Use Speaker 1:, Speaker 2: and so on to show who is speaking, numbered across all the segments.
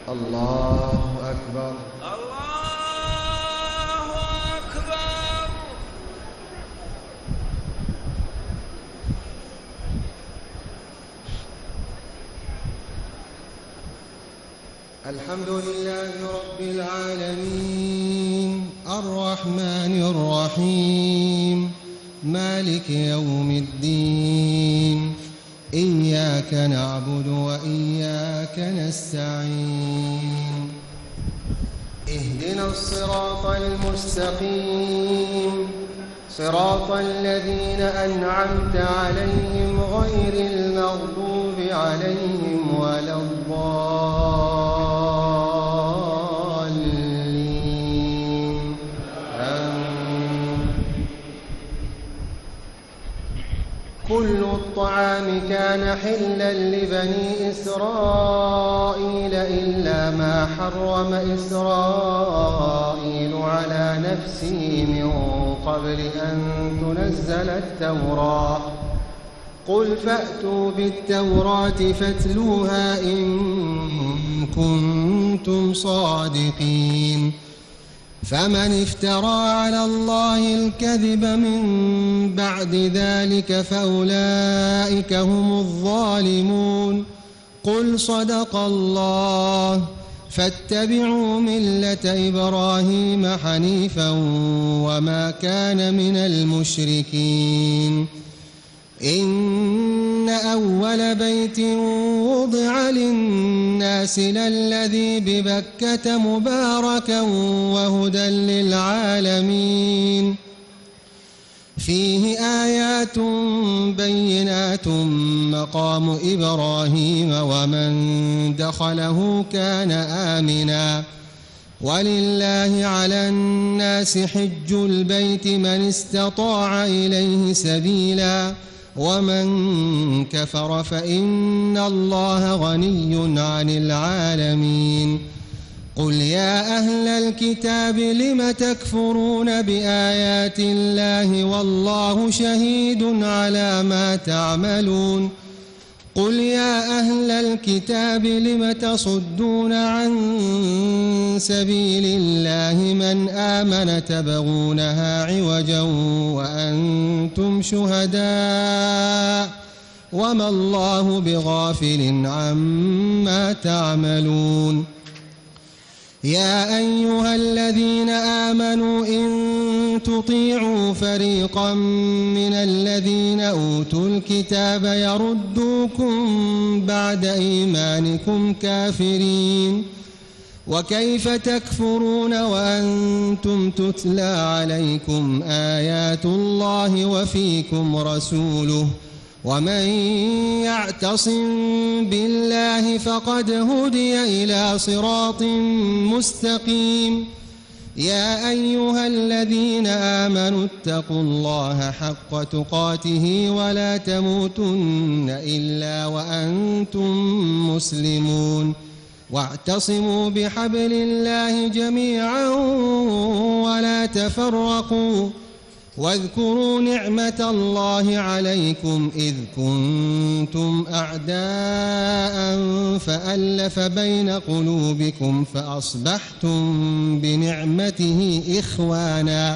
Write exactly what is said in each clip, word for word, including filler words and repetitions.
Speaker 1: الله أكبر.
Speaker 2: الله أكبر.
Speaker 1: الحمد لله رب العالمين الرحمن الرحيم مالك يوم الدين إياك نعبد وإياك نستعين اهدنا الصراط المستقيم صراط الذين أنعمت عليهم غير المغضوب عليهم ولا الضالين آمين. كل الطعام كان حلا لبني إسرائيل إلا ما حرم إسرائيل على نفسه من قبل أن تنزل التوراة. قل فأتوا بالتوراة فاتلوها إن كنتم صادقين. فمن افترى على الله الكذب من بعد ذلك فأولئك هم الظالمون. قل صدق الله فاتبعوا ملة إبراهيم حنيفا وما كان من المشركين. إن أول بيت وضع للناس للذي ببكة مباركا وهدى للعالمين فيه آيات بينات مقام إبراهيم ومن دخله كان آمنا ولله على الناس حج البيت من استطاع إليه سبيلا ومن كفر فإن الله غني عن العالمين. قل يا أهل الكتاب لم تكفرون بآيات الله والله شهيد على ما تعملون. قل يا أهل الكتاب لم تصدون عن سبيل الله من آمن تبغونها عوجا وأنتم شهداء وما الله بغافل عما تعملون. يا أيها الذين آمنوا إن تطيعوا فريقا من الذين أوتوا الكتاب يردوكم بعد إيمانكم كافرين. وكيف تكفرون وأنتم تتلى عليكم آيات الله وفيكم رسوله ومن يعتصم بالله فقد هدي إلى صراط مستقيم. يا أيها الذين آمنوا اتقوا الله حق تقاته ولا تموتن إلا وأنتم مسلمون. واعتصموا بحبل الله جميعا ولا تفرقوا. واذكروا نعمة الله عليكم إذ كنتم أعداء فألف بين قلوبكم فأصبحتم بنعمته إخوانا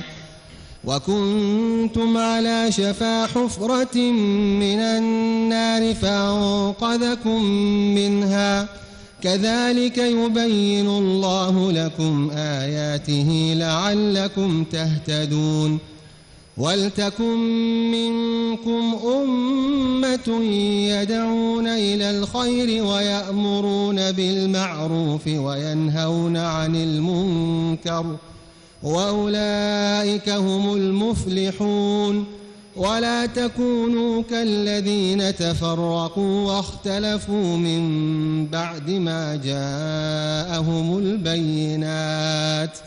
Speaker 1: وكنتم على شفا حفرة من النار فأنقذكم منها. كذلك يبين الله لكم آياته لعلكم تهتدون. ولتكن منكم أمة يدعون إلى الخير ويأمرون بالمعروف وينهون عن المنكر وأولئك هم المفلحون. ولا تكونوا كالذين تفرقوا واختلفوا من بعد ما جاءهم البينات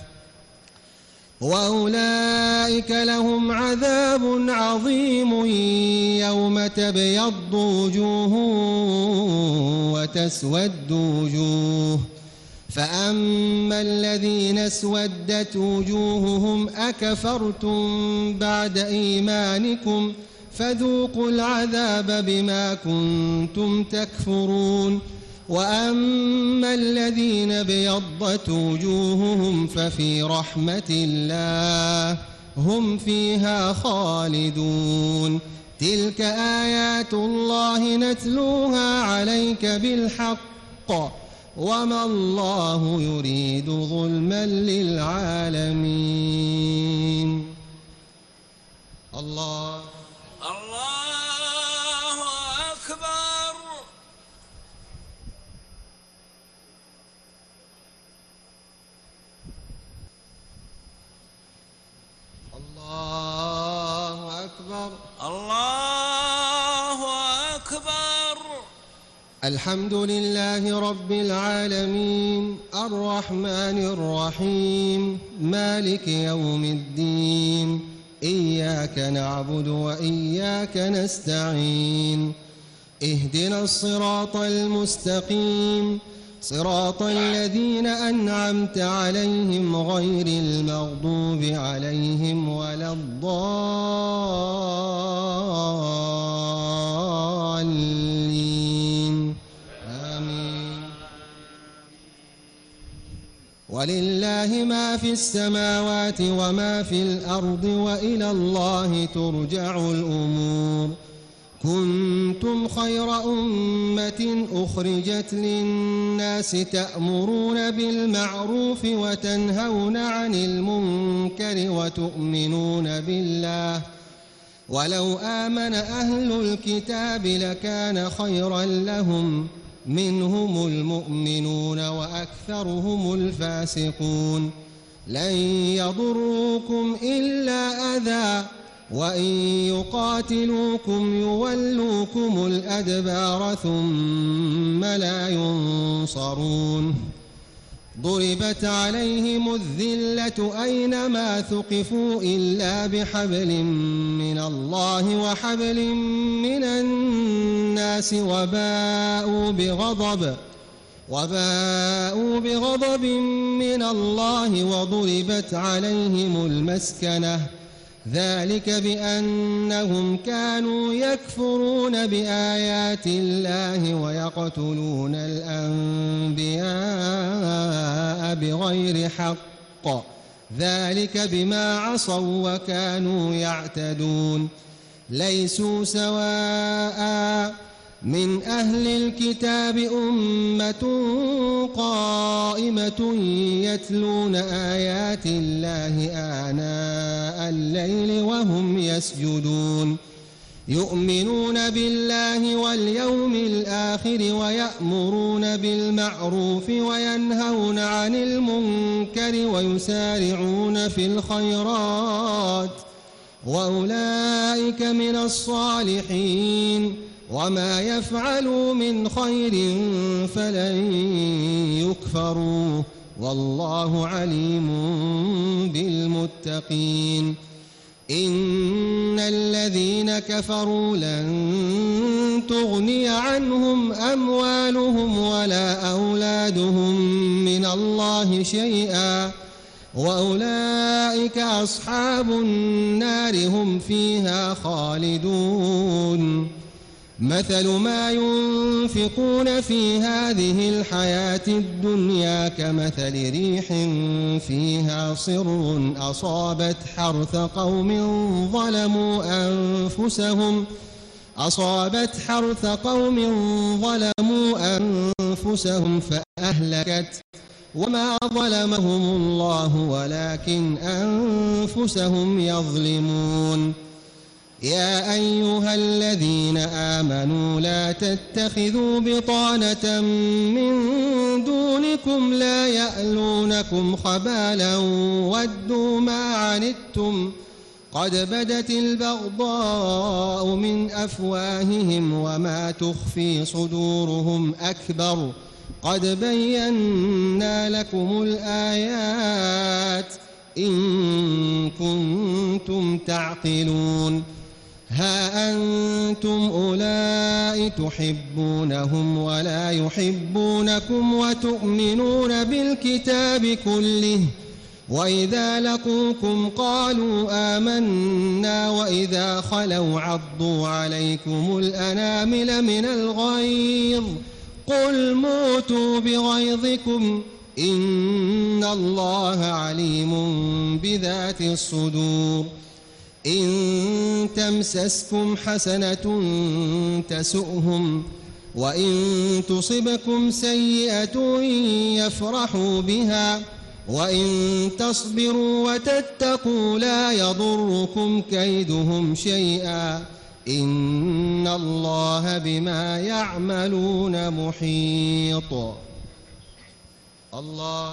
Speaker 1: وأولئك لهم عذاب عظيم يوم تبيض وجوه وتسود وجوه. فأما الذين اسودت وجوههم أكفرتم بعد إيمانكم فذوقوا العذاب بما كنتم تكفرون. وأما الذين ابيضت وجوههم ففي رحمة الله هم فيها خالدون. تلك آيات الله نتلوها عليك بالحق وما الله يريد ظلما للعالمين. الله
Speaker 2: الله أكبر.
Speaker 1: الله أكبر.
Speaker 2: الله أكبر.
Speaker 1: الحمد لله رب العالمين الرحمن الرحيم مالك يوم الدين إياك نعبد وإياك نستعين اهدنا الصراط المستقيم صراط الذين أنعمت عليهم غير المغضوب عليهم ولا الضالين آمين. ولله ما في السماوات وما في الأرض وإلى الله ترجع الأمور. كنتم خير أمة أخرجت للناس تأمرون بالمعروف وتنهون عن المنكر وتؤمنون بالله ولو آمن أهل الكتاب لكان خيرا لهم منهم المؤمنون وأكثرهم الفاسقون. لن يضروكم إلا أذى وإن يقاتلوكم يولوكم الأدبار ثم لا ينصرون. ضربت عليهم الذلة أينما ثقفوا إلا بحبل من الله وحبل من الناس وباءوا بغضب وباءوا بغضب من الله وضربت عليهم المسكنة ذلك بأنهم كانوا يكفرون بآيات الله ويقتلون الأنبياء بغير حق ذلك بما عصوا وكانوا يعتدون. ليسوا سواء من أهل الكتاب أمة قائمة يتلون آيات الله آناء الليل وهم يسجدون يؤمنون بالله واليوم الآخر ويأمرون بالمعروف وينهون عن المنكر ويسارعون في الخيرات وأولئك من الصالحين. وما يفعلوا من خير فلن يكفروه والله عليم بالمتقين. إن الذين كفروا لن تغني عنهم أموالهم ولا أولادهم من الله شيئا وأولئك أصحاب النار هم فيها خالدون. مثل ما ينفقون في هذه الحياة الدنيا كمثل ريح فيها صر أصابت حرث قوم ظلموا أنفسهم أصابت حرث قوم ظلموا أنفسهم فأهلكت وما ظلمهم الله ولكن أنفسهم يظلمون. يا أيها الذين آمنوا لا تتخذوا بطانة من دونكم لا يألونكم خبالا ودوا ما عنتم قد بدت البغضاء من أفواههم وما تخفي صدورهم أكبر قد بينا لكم الآيات إن كنتم تعقلون. ها أنتم أولئك تحبونهم ولا يحبونكم وتؤمنون بالكتاب كله وإذا لقوكم قالوا آمنا وإذا خلوا عضوا عليكم الأنامل من الغيظ قل موتوا بغيظكم إن الله عليم بذات الصدور إن تمسسكم حسنة تسؤهم وإن تصبكم سيئة يفرحوا بها وإن تصبروا وتتقوا لا يضركم كيدهم شيئا إن الله بما يعملون محيط. الله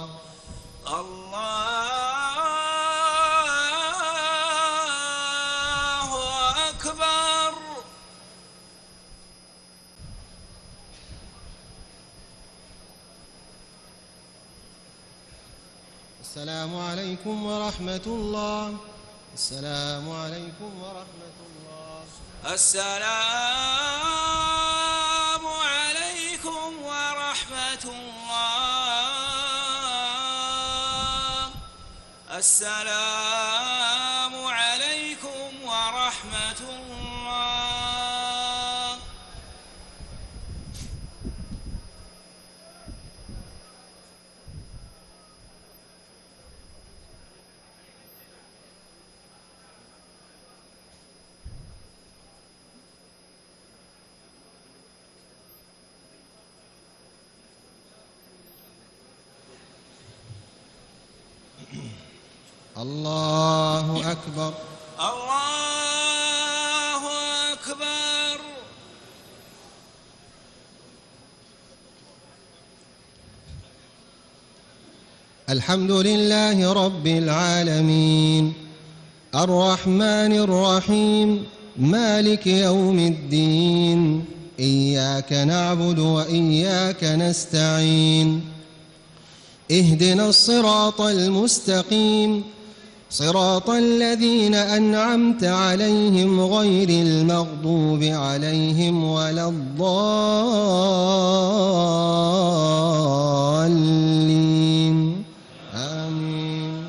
Speaker 2: الله أكبر.
Speaker 1: السلام عليكم ورحمة الله. السلام عليكم ورحمة الله.
Speaker 2: السلام عليكم ورحمة الله. السلام عليكم ورحمة الله.
Speaker 1: الله أكبر.
Speaker 2: الله أكبر.
Speaker 1: الحمد لله رب العالمين الرحمن الرحيم مالك يوم الدين إياك نعبد وإياك نستعين اهدنا الصراط المستقيم صراط الذين أنعمت عليهم غير المغضوب عليهم ولا الضالين آمين.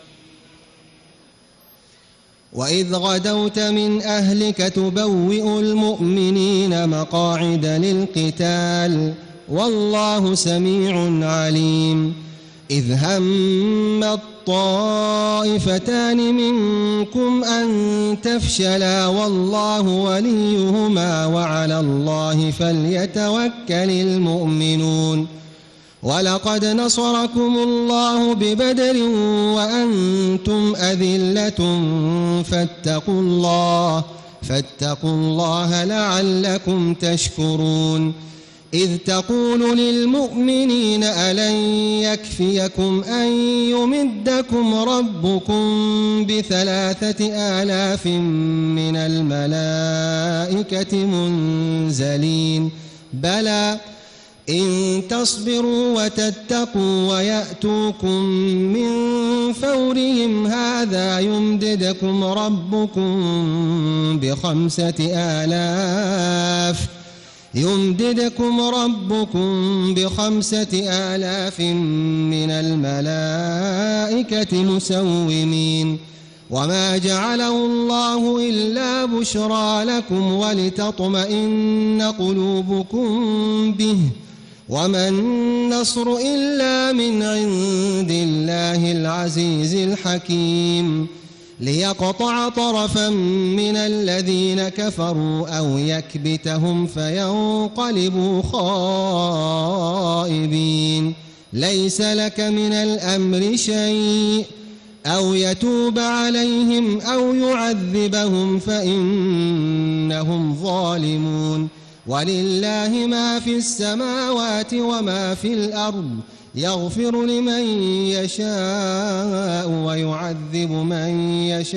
Speaker 1: وإذ غدوت من أهلك تبوئ المؤمنين مقاعد للقتال والله سميع عليم. إذ هم الطائفتان منكم أن تفشلا والله وليهما وعلى الله فليتوكل المؤمنون. ولقد نصركم الله ببدر وأنتم أذلة فاتقوا الله فاتقوا الله لعلكم تشكرون. إذ تقول للمؤمنين ألن يكفيكم أن يمدكم ربكم بثلاثة آلاف من الملائكة منزلين بلى إن تصبروا وتتقوا ويأتوكم من فورهم هذا يمددكم ربكم بخمسة آلاف يمددكم ربكم بخمسة آلاف من الملائكة مسومين. وما جعله الله إلا بشرى لكم ولتطمئن قلوبكم به وما النصر إلا من عند الله العزيز الحكيم. ليقطع طرفا من الذين كفروا أو يكبتهم فينقلبوا خائبين. ليس لك من الأمر شيء أو يتوب عليهم أو يعذبهم فإنهم ظالمون. ولله ما في السماوات وما في الأرض يغفر لمن يشاء ويعذب من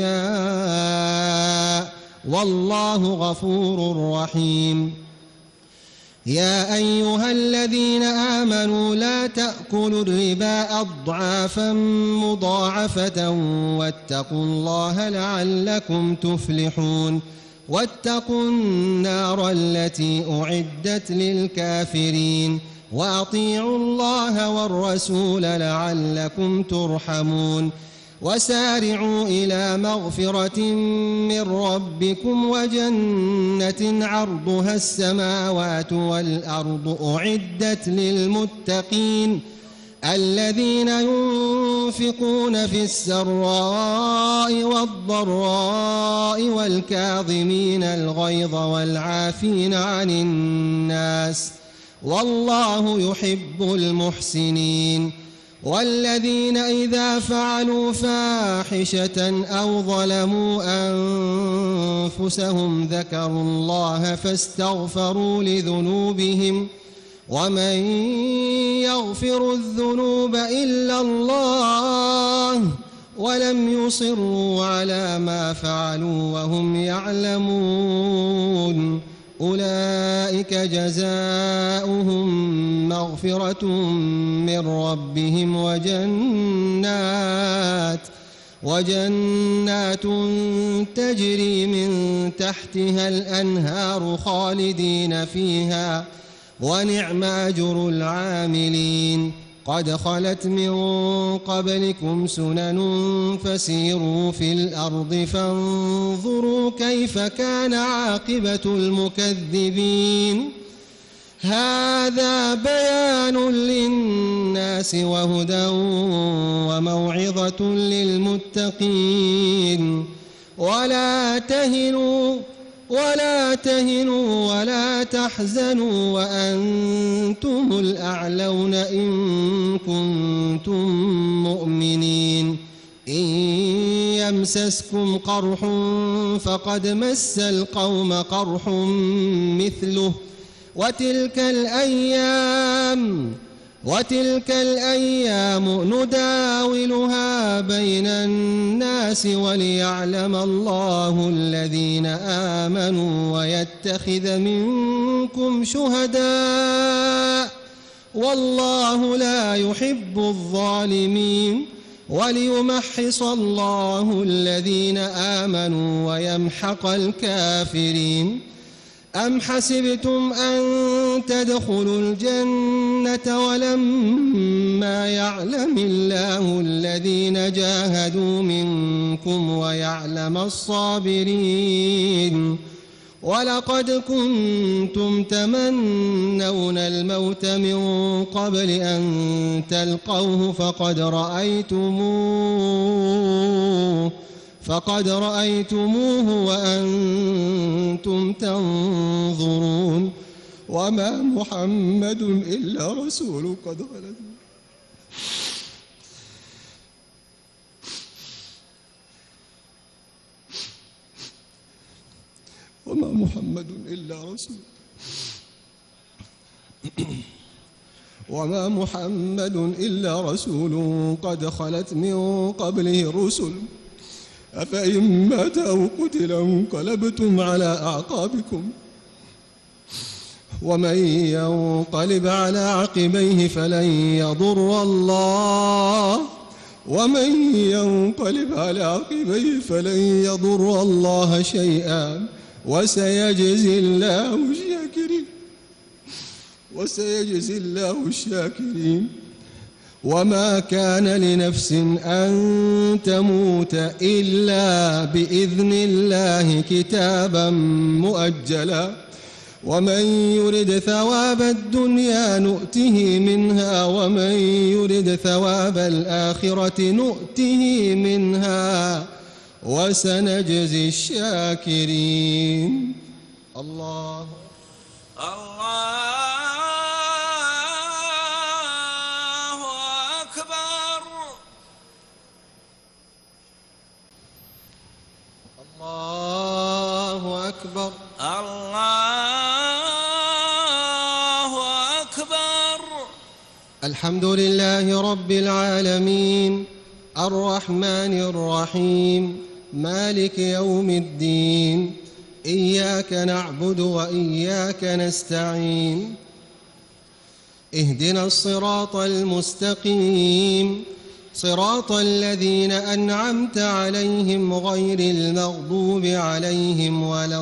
Speaker 1: يشاء والله غفور رحيم. يا أيها الذين آمنوا لا تأكلوا الربا أضعافا مضاعفة واتقوا الله لعلكم تفلحون. واتقوا النار التي أعدت للكافرين وأطيعوا الله والرسول لعلكم ترحمون. وسارعوا إلى مغفرة من ربكم وجنة عرضها السماوات والأرض أعدت للمتقين الذين ينفقون في السراء والضراء والكاظمين الغيظ والعافين عن الناس والله يحب المحسنين والذين إذا فعلوا فاحشة أو ظلموا أنفسهم ذكروا الله فاستغفروا لذنوبهم ومن يغفر الذنوب إلا الله ولم يصروا على ما فعلوا وهم يعلمون أولئك جزاؤهم مغفرة من ربهم وجنات وجنات تجري من تحتها الأنهار خالدين فيها ونعم أجر العاملين قد خلت من قبلكم سنن فسيروا في الأرض فانظروا كيف كان عاقبة المكذبين هذا بيان للناس وهدى وموعظة للمتقين ولا تهنوا ولا تهنوا ولا تحزنوا وأنتم الأعلون إن كنتم مؤمنين إن يمسسكم قرح فقد مس القوم قرح مثله وتلك الأيام وتلك الأيام نداولها بين الناس وليعلم الله الذين آمنوا ويتخذ منكم شهداء والله لا يحب الظالمين وليمحص الله الذين آمنوا ويمحق الكافرين أم حسبتم أن تدخلوا الجنة ولما يعلم الله الذين جاهدوا منكم ويعلم الصابرين ولقد كنتم تمنون الموت من قبل أن تلقوه فقد رأيتموه فقد رأيتموه وأنتم تنظرون وما محمد إلا رسول قد خلت وما محمد إلا رسول وما محمد إلا رسول قد خلت من قبله الرسل أفإن مات أو قتل انقلبتم على أعقابكم ومن ينقلب على عقبيه فلن يضر الله ومن ينقلب على عقبيه فلن يضر الله شيئا وسيجزي الله الشاكرين وسيجزي الله الشاكرين وما كان لنفس أن تموت إلا بإذن الله كتابا مؤجلا ومن يرد ثواب الدنيا نؤته منها ومن يرد ثواب الآخرة نؤته منها وسنجزي الشاكرين الله
Speaker 2: الله أكبر
Speaker 1: الله أكبر
Speaker 2: الله أكبر
Speaker 1: الحمد لله رب العالمين الرحمن الرحيم مالك يوم الدين إياك نعبد وإياك نستعين اهدنا الصراط المستقيم صراط الذين أنعمت عليهم غير المغضوب عليهم ولا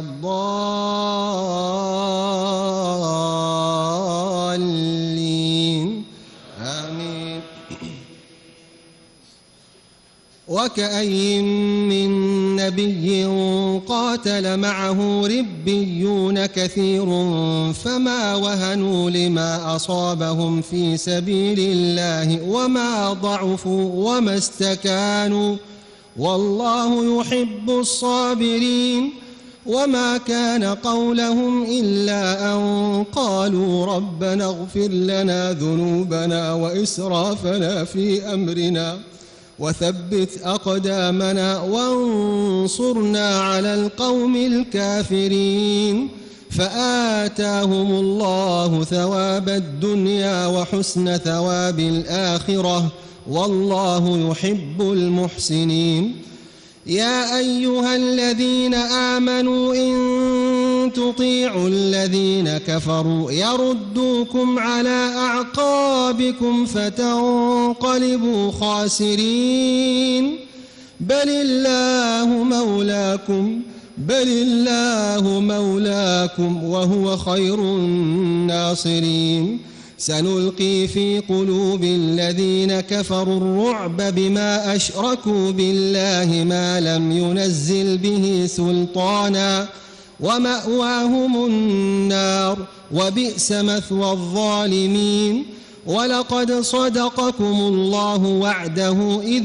Speaker 1: الضالين آمين
Speaker 3: وكأي من نبي قاتل معه ربيون كثير فما وهنوا لما أصابهم في سبيل الله وما ضعفوا وما استكانوا والله يحب الصابرين. وما كان قولهم إلا أن قالوا ربنا اغفر لنا ذنوبنا وإسرافنا في أمرنا وثبت أقدامنا وانصرنا على القوم الكافرين. فآتاهم الله ثواب الدنيا وحسن ثواب الآخرة والله يحب المحسنين. يا أيها الذين آمنوا إن تطيعوا الذين كفروا يردوكم على أعقابكم فتنقلبوا خاسرين. بل الله مولاكم بل الله مولاكم وهو خير الناصرين. سنلقي في قلوب الذين كفروا الرعب بما أشركوا بالله ما لم ينزل به سلطانا ومأواهم النار وبئس مثوى الظالمين. ولقد صدقكم الله وعده إذ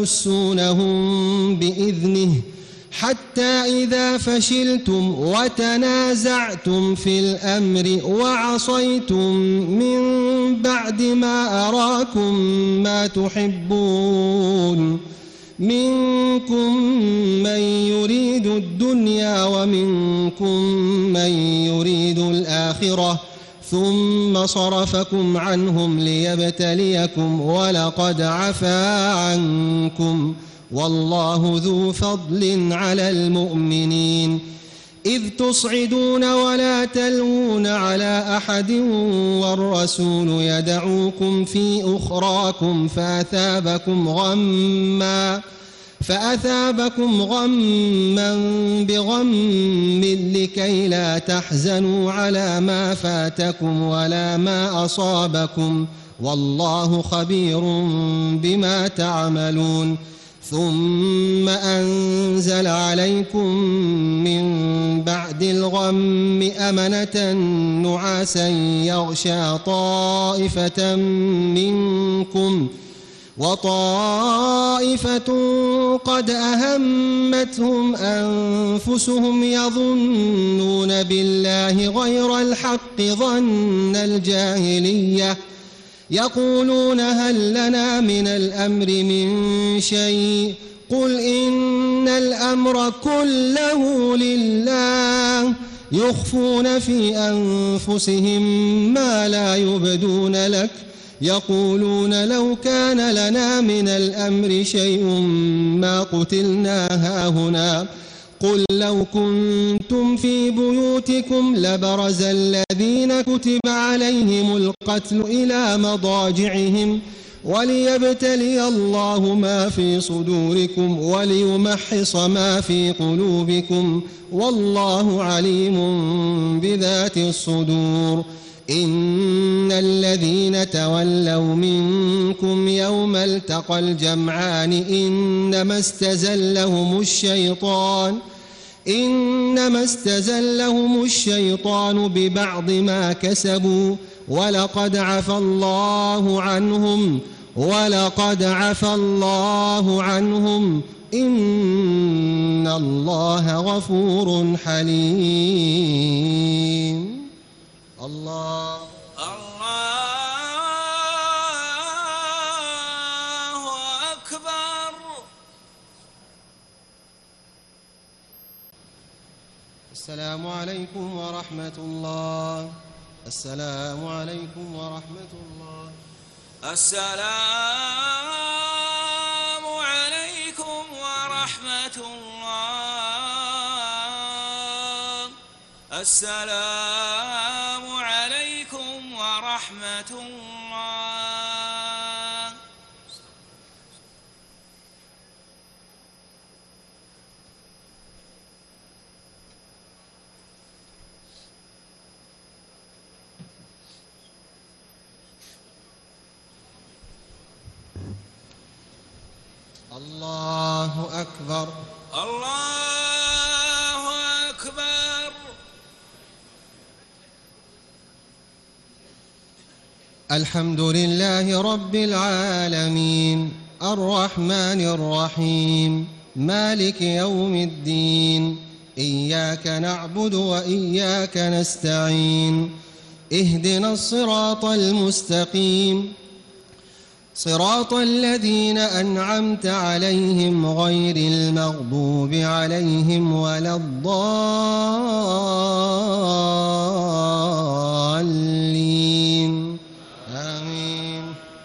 Speaker 3: تحسونهم بإذنه حتى إذا فشلتم وتنازعتم في الأمر وعصيتم من بعد ما أراكم ما تحبون منكم من يريد الدنيا ومنكم من يريد الآخرة ثم صرفكم عنهم ليبتليكم ولقد عفا عنكم والله ذو فضل على المؤمنين. إذ تصعدون ولا تلوون على أحد والرسول يدعوكم في أخراكم فأثابكم غما فأثابكم غما بغم لكي لا تحزنوا على ما فاتكم ولا ما أصابكم والله خبير بما تعملون. ثم أنزل عليكم من بعد الغم أمنة نعاسا يغشى طائفة منكم وطائفة قد أهمتهم أنفسهم يظنون بالله غير الحق ظن الجاهلية يقولون هل لنا من الأمر من شيء قل إن الأمر كله لله يخفون في أنفسهم ما لا يبدون لك يقولون لو كان لنا من الأمر شيء ما قتلنا هاهنا قل لو كنتم في بيوتكم لبرز الذين كتب عليهم القتل إلى مضاجعهم وليبتلي الله ما في صدوركم وليمحص ما في قلوبكم والله عليم بذات الصدور. إن الذين تولوا منكم يوم التقى الجمعان إنما استزلهم الشيطان إنما استزلهم الشيطان ببعض ما كسبوا ولقد عفى الله عنهم ولقد عفى الله عنهم إن الله غفور حليم. الله
Speaker 2: الله أكبر.
Speaker 3: السلام عليكم ورحمة الله. السلام عليكم ورحمة الله.
Speaker 2: السلام عليكم ورحمة الله. السلام عليكم ورحمة الله.
Speaker 3: الله أكبر.
Speaker 2: الله أكبر.
Speaker 3: الحمد لله رب العالمين الرحمن الرحيم مالك يوم الدين إياك نعبد وإياك نستعين اهدنا الصراط المستقيم صراط الذين أنعمت عليهم غير المغضوب عليهم ولا الضالين آمين.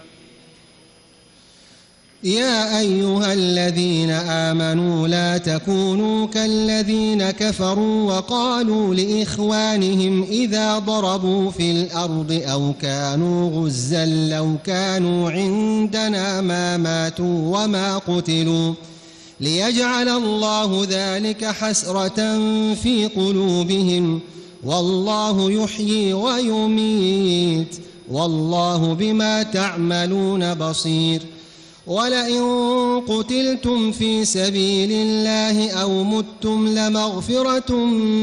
Speaker 3: يا أيها الذين آمنوا لا تكونوا كالذين كفروا وقالوا لإخوانهم إذا ضربوا في الأرض أو كانوا غزا لو كانوا عندنا ما ماتوا وما قتلوا ليجعل الله ذلك حسرة في قلوبهم والله يحيي ويميت والله بما تعملون بصير. ولئن قتلتم في سبيل الله أو متم لمغفرة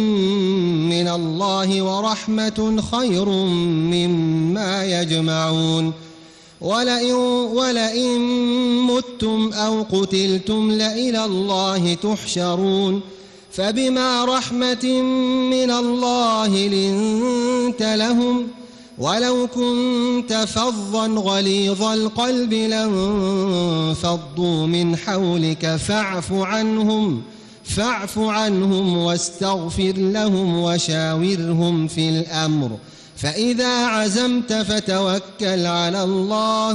Speaker 3: من الله ورحمة خير مما يجمعون. ولئن, ولئن متم أو قتلتم لإلى الله تحشرون. فبما رحمة من الله لنت لهم ولو كنت فظا غليظ القلب لانفضوا من حولك فاعف عنهم فاعف عنهم واستغفر لهم وشاورهم في الأمر فإذا عزمت فتوكل على الله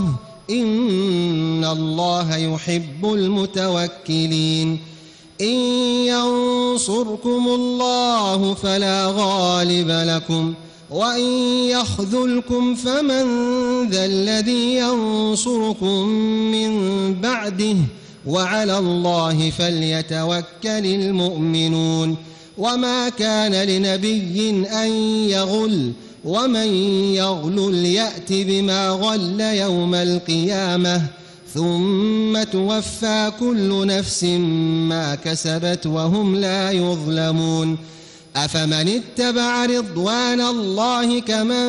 Speaker 3: إن الله يحب المتوكلين. إن ينصركم الله فلا غالب لكم وإن يخذلكم فمن ذا الذي ينصركم من بعده وعلى الله فليتوكل المؤمنون. وما كان لنبي أن يغل ومن يغلل يأت بما غل يوم القيامة ثم توفى كل نفس ما كسبت وهم لا يظلمون. أفمن اتبع رضوان الله كمن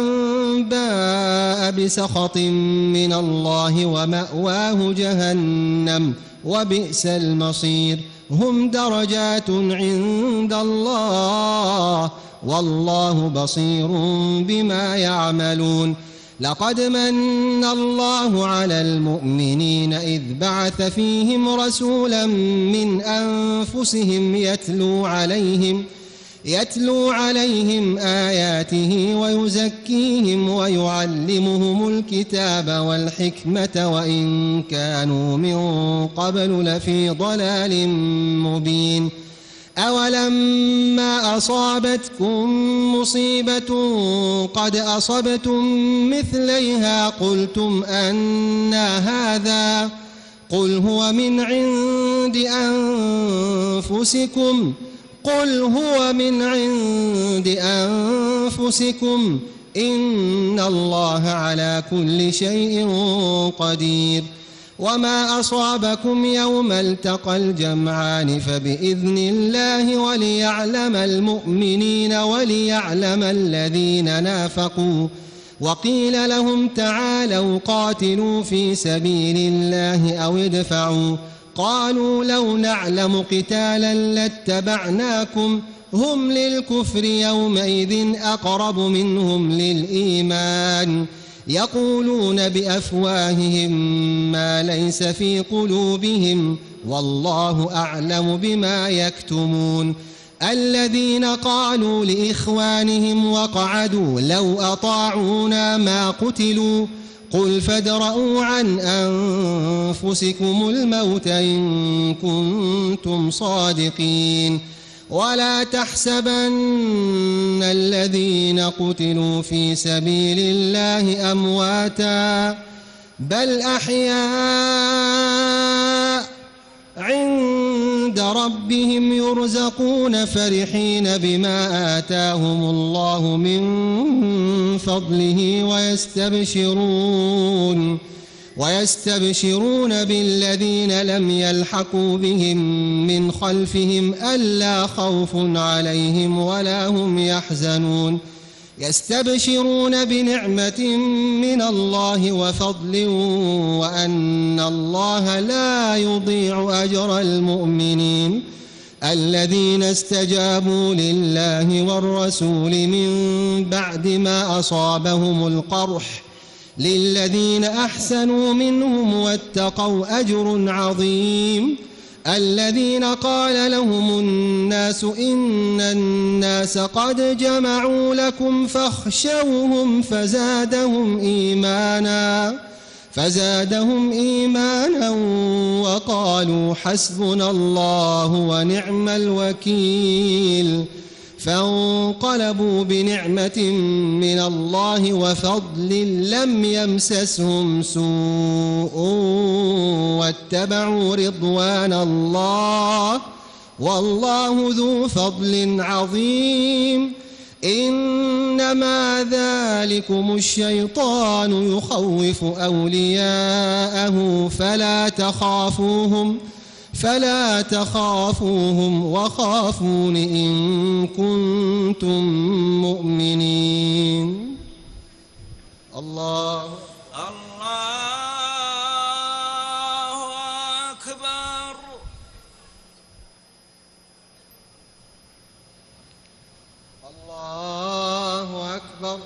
Speaker 3: باء بسخط من الله ومأواه جهنم وبئس المصير. هم درجات عند الله والله بصير بما يعملون. لقد من الله على المؤمنين إذ بعث فيهم رسولا من أنفسهم يتلو عليهم يتلو عليهم آياته ويزكيهم ويعلمهم الكتاب والحكمة وإن كانوا من قبل لفي ضلال مبين. أولما أصابتكم مصيبة قد أصبتم مثليها قلتم أنى هذا قل هو من عند أنفسكم قل هو من عند أنفسكم إن الله على كل شيء قدير. وما أصابكم يوم التقى الجمعان فبإذن الله وليعلم المؤمنين وليعلم الذين نافقوا. وقيل لهم تعالوا قاتلوا في سبيل الله أو ادفعوا قالوا لو نعلم قتالا لاتبعناكم هم للكفر يومئذ أقرب منهم للإيمان يقولون بأفواههم ما ليس في قلوبهم والله أعلم بما يكتمون. الذين قالوا لإخوانهم وقعدوا لو أطاعونا ما قتلوا قل فادرءوا عن أنفسكم الموت إن كنتم صادقين. ولا تحسبن الذين قتلوا في سبيل الله أمواتا بل أحياء عند ربهم يرزقون فرحين بما آتاهم الله من فضله ويستبشرون ويستبشرون بالذين لم يلحقوا بهم من خلفهم ألا خوف عليهم ولا هم يحزنون يستبشرون بنعمة من الله وفضل وأن الله لا يضيع أجر المؤمنين الذين استجابوا لله والرسول من بعد ما أصابهم القرح للذين أحسنوا منهم واتقوا أجر عظيم الذين قال لهم الناس إن الناس قد جمعوا لكم فاخشوهم فزادهم إيمانا فزادهم إيمانا وقالوا حسبنا الله ونعم الوكيل فانقلبوا بنعمة من الله وفضل لم يمسسهم سوء واتبعوا رضوان الله والله ذو فضل عظيم إنما ذلكم الشيطان يخوف أولياءه فلا تخافوهم فلا تخافوهم وخافون إن كنتم مؤمنين. الله
Speaker 2: الله أكبر.
Speaker 3: الله أكبر.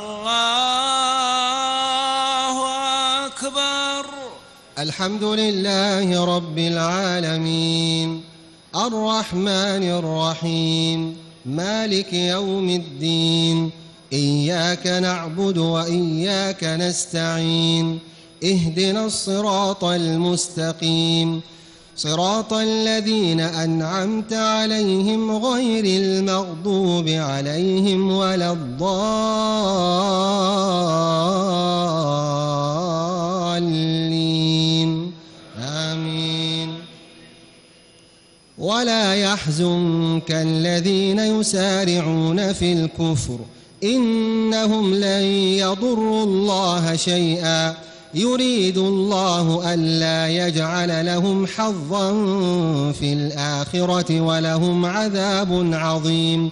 Speaker 2: الله أكبر.
Speaker 3: الحمد لله رب العالمين الرحمن الرحيم مالك يوم الدين إياك نعبد وإياك نستعين اهدنا الصراط المستقيم صراط الذين أنعمت عليهم غير المغضوب عليهم ولا الضالين آمين. ولا يحزنك الذين يسارعون في الكفر إنهم لن يضروا الله شيئا يريد الله ألا يجعل لهم حظا في الآخرة ولهم عذاب عظيم.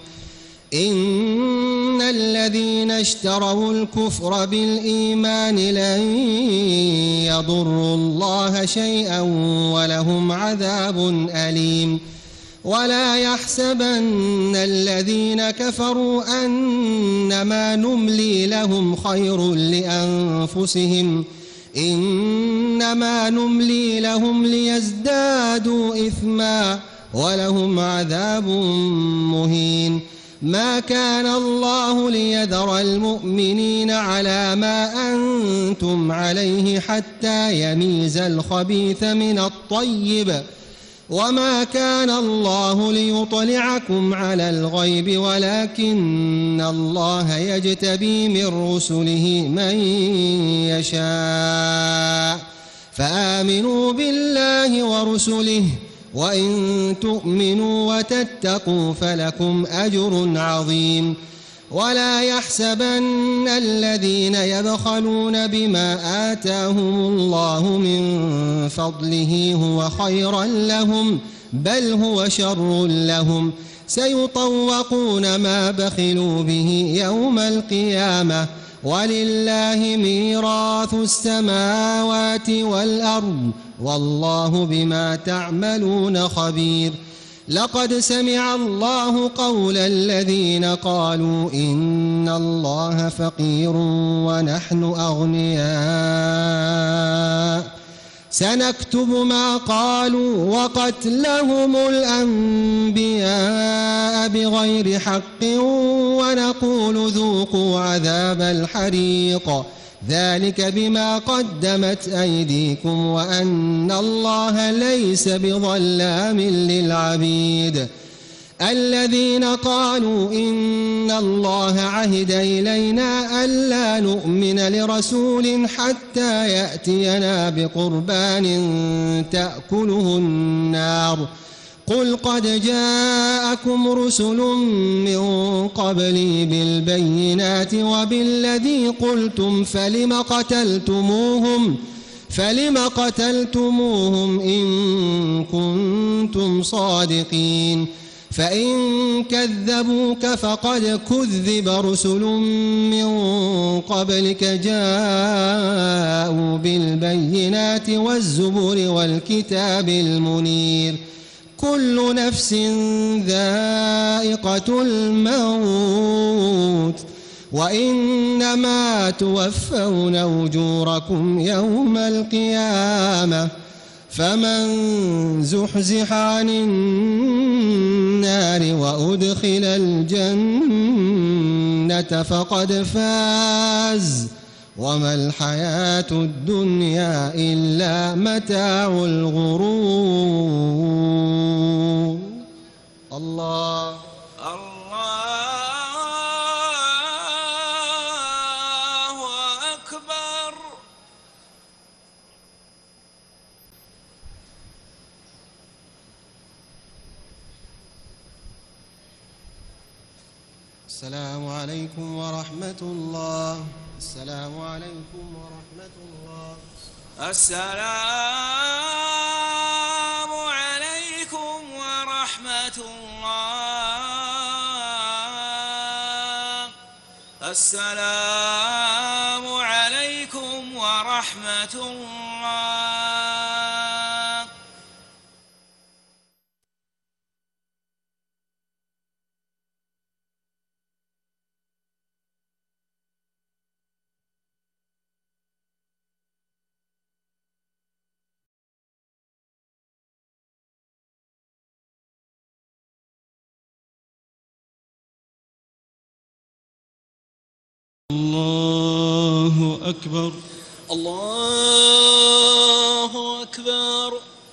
Speaker 3: إن الذين اشتروا الكفر بالإيمان لن يضروا الله شيئا ولهم عذاب أليم. ولا يحسبن الذين كفروا أنما نملي لهم خير لأنفسهم إنما نملي لهم ليزدادوا إثما ولهم عذاب مهين. ما كان الله ليذر المؤمنين على ما أنتم عليه حتى يميز الخبيث من الطيب وما كان الله ليطلعكم على الغيب ولكن الله يجتبي من رسله من يشاء فآمنوا بالله ورسله وإن تؤمنوا وتتقوا فلكم أجر عظيم. ولا يحسبن الذين يبخلون بما آتاهم الله من فضله هو خيرا لهم بل هو شر لهم سيطوقون ما بخلوا به يوم القيامة ولله ميراث السماوات والأرض والله بما تعملون خبير. لقد سمع الله قول الذين قالوا إن الله فقير ونحن أغنياء سنكتب ما قالوا وقتلهم الأنبياء بغير حق ونقول ذوقوا عذاب الحريق ذلك بما قدمت أيديكم وأن الله ليس بظلام للعبيد. الذين قالوا إن الله عهد إلينا ألا نؤمن لرسول حتى يأتينا بقربان تأكله النار قل قد جاءكم رسل من قبلي بالبينات وبالذي قلتم فلم قتلتموهم فلم قتلتموهم إن كنتم صادقين فإن كذبوك فقد كذب رسل من قبلك جاءوا بالبينات والزبر والكتاب المنير كل نفس ذائقة الموت وإنما توفون أجوركم يوم القيامة فمن زحزح عن النار وأدخل الجنة فقد فاز وما الحياة الدنيا إلا متاع الغرور. الله
Speaker 2: الله أكبر.
Speaker 3: السلام عليكم ورحمة الله. السلام عليكم ورحمة الله.
Speaker 2: السلام عليكم ورحمة الله. السلام عليكم ورحمة الله.
Speaker 4: الله أكبر.
Speaker 2: الله أكبر.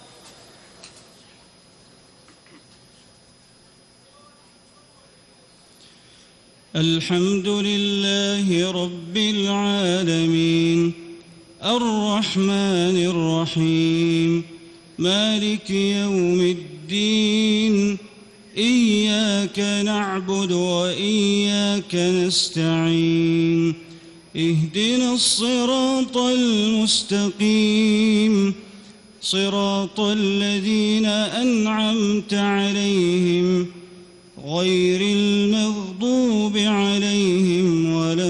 Speaker 4: الحمد لله رب العالمين الرحمن الرحيم مالك يوم الدين إياك نعبد وإياك نستعين اهدنا الصراط المستقيم صراط الذين أنعمت عليهم غير المغضوب عليهم ولا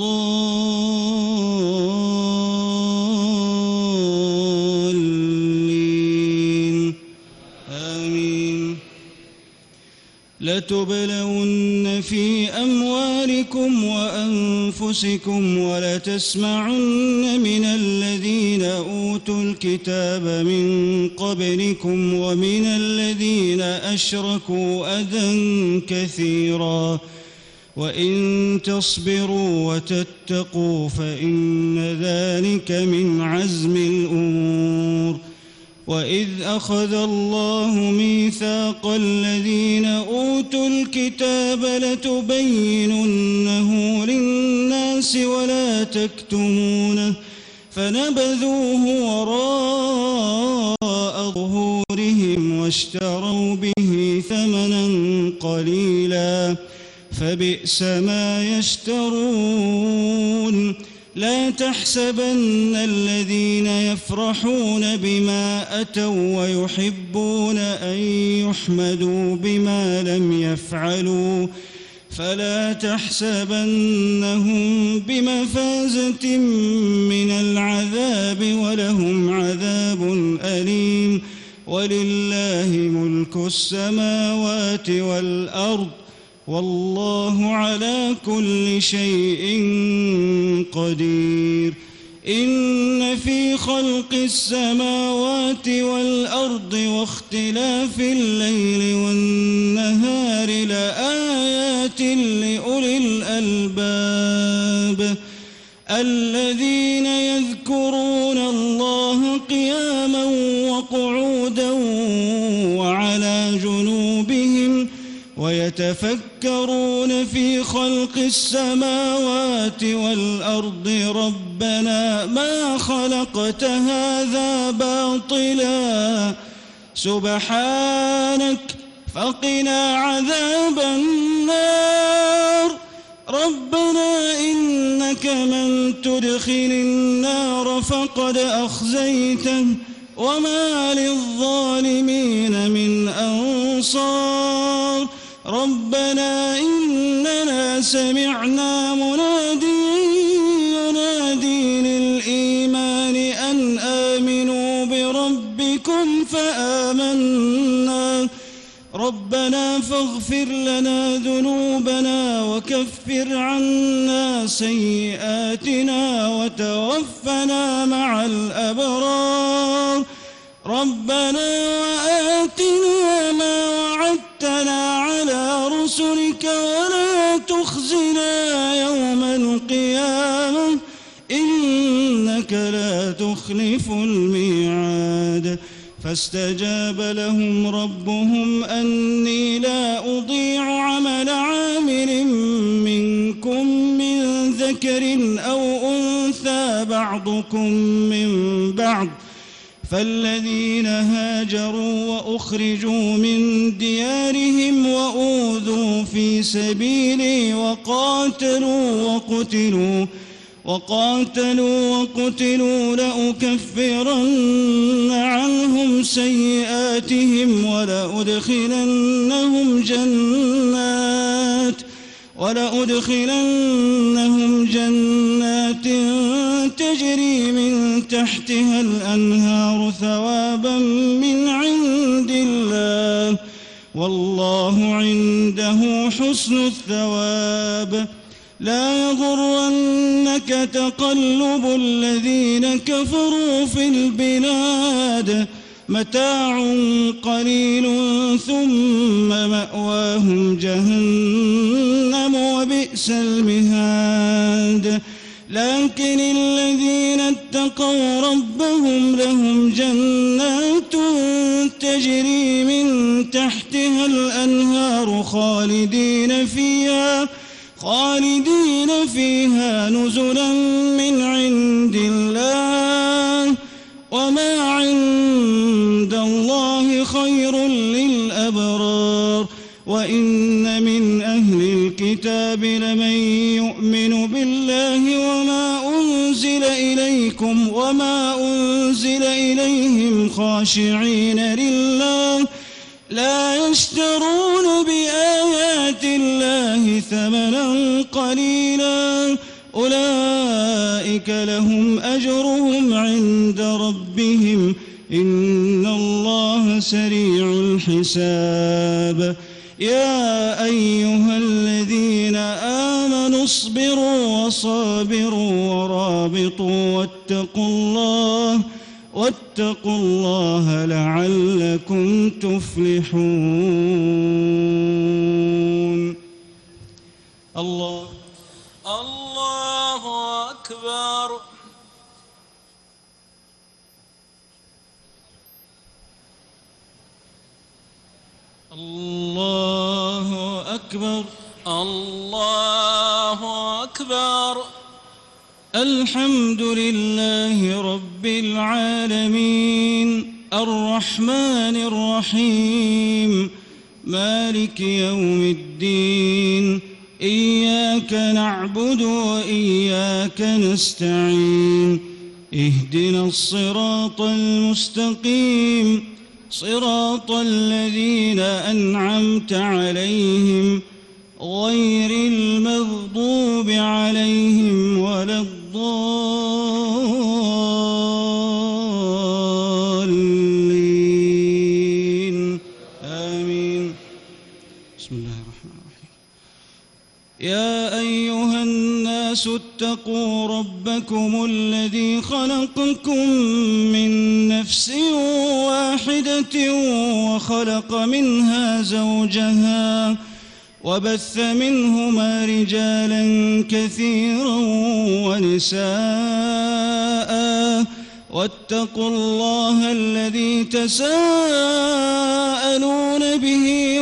Speaker 4: الضالين آمين. لتبلون في أموالكم وأنفسكم ولتسمعن من الذين أوتوا الكتاب من قبلكم ومن الذين أشركوا أذى كثيرا وإن تصبروا وتتقوا فإن ذلك من عزم الأمور. وإذ أخذ الله ميثاق الذين أوتوا الكتاب لتبيننه للناس ولا تكتمونه فنبذوه وراء ظهورهم واشتروا به ثمنا قليلا فبئس ما يشترون. لا تحسبن الذين يفرحون بما أتوا ويحبون أن يحمدوا بما لم يفعلوا فلا تحسبنهم بمفازة من العذاب ولهم عذاب أليم. ولله ملك السماوات والأرض والله على كل شيء قدير. إن في خلق السماوات والأرض واختلاف الليل والنهار لآيات لأولي الألباب الذين يذكرون الله قياما وقعودا وعلى جنوبهم ويتفكرون في خلق السماوات والأرض ربنا ما خلقت هذا باطلا سبحانك فقنا عذاب النار. ربنا إنك من تدخل النار فقد أخزيته وما للظالمين من أنصار ربنا إننا سمعنا مناديا ينادي للإيمان أن آمنوا بربكم فآمنا ربنا فاغفر لنا ذنوبنا وكفر عنا سيئاتنا وتوفنا مع الأبرار ربنا وآتنا ما وعدتنا على رسلك ولا تخزنا يوم القيامة إنك لا تخلف الميعاد فاستجاب لهم ربهم أني لا أضيع عمل عامل منكم من ذكر أو أنثى بعضكم من بعض فالذين هاجروا وأخرجوا من ديارهم وأوذوا في سبيلي وقاتلوا وقتلوا وقاتلوا وقتلوا لأكفرن عنهم سيئاتهم ولأدخلنهم جنات ولأدخلنهم جنات تجري من تحتها الأنهار ثوابا من عند الله والله عنده حسن الثواب لا يغرنك تقلب الذين كفروا في البلاد متاع قليل ثم مأواهم جهنم وبئس المهاد لكن الذين اتقوا ربهم لهم جنات تجري من تحتها الأنهار خالدين فيها خالدين فيها نزلا من عند الله وما عند الله خير للأبرار وإن من أهل الكتاب لمن يؤمن بالله وما أنزل إليكم وما أنزل إليهم خاشعين لله لا يشترون بآيات الله ثمنا قليلا أولئك لهم أجرهم عند ربهم إن الله سريع الحساب يا أيها الذين آمنوا اصبروا وصابروا ورابطوا واتقوا الله واتقوا الله لعلكم تفلحون الله
Speaker 2: الله أكبر
Speaker 4: الله أكبر
Speaker 2: الله أكبر
Speaker 4: الحمد لله رب العالمين الرحمن الرحيم مالك يوم الدين إياك نعبد وإياك نستعين اهدنا الصراط المستقيم صراط الذين أنعمت عليهم غير المغضوب عليهم ولا الضالين آمين بسم الله الرحمن الرحيم يا أيها الناس اتقوا ربكم الذي خلقكم من نفس واحدة وخلق منها زوجها وبث منهما رجالا كثيرا ونساء واتقوا الله الذي تساءلون به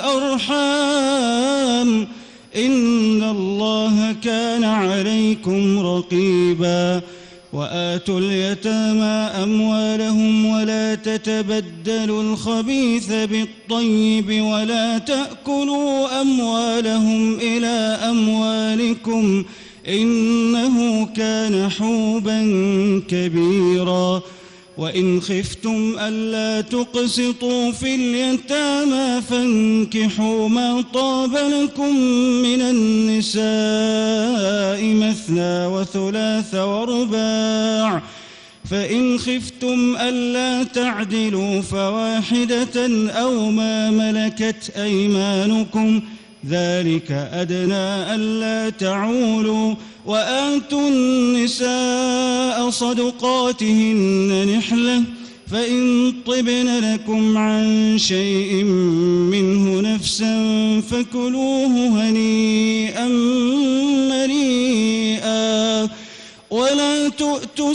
Speaker 4: والأرحام إن الله كان عليكم رقيبا وآتوا اليتامى أموالهم ولا تتبدلوا الخبيث بالطيب ولا تأكلوا أموالهم إلى أموالكم إنه كان حوبا كبيرا وإن خفتم ألا تقسطوا في اليتامى فانكحوا ما طاب لكم من النساء مثنى وثلاث ورباع فإن خفتم ألا تعدلوا فواحدة أو ما ملكت أيمانكم ذلك أدنى ألا تعولوا وآتوا النساء صدقاتهن نحلة فإن طبن لكم عن شيء منه نفسا فكلوه هنيئا مريئا ولا تؤتوا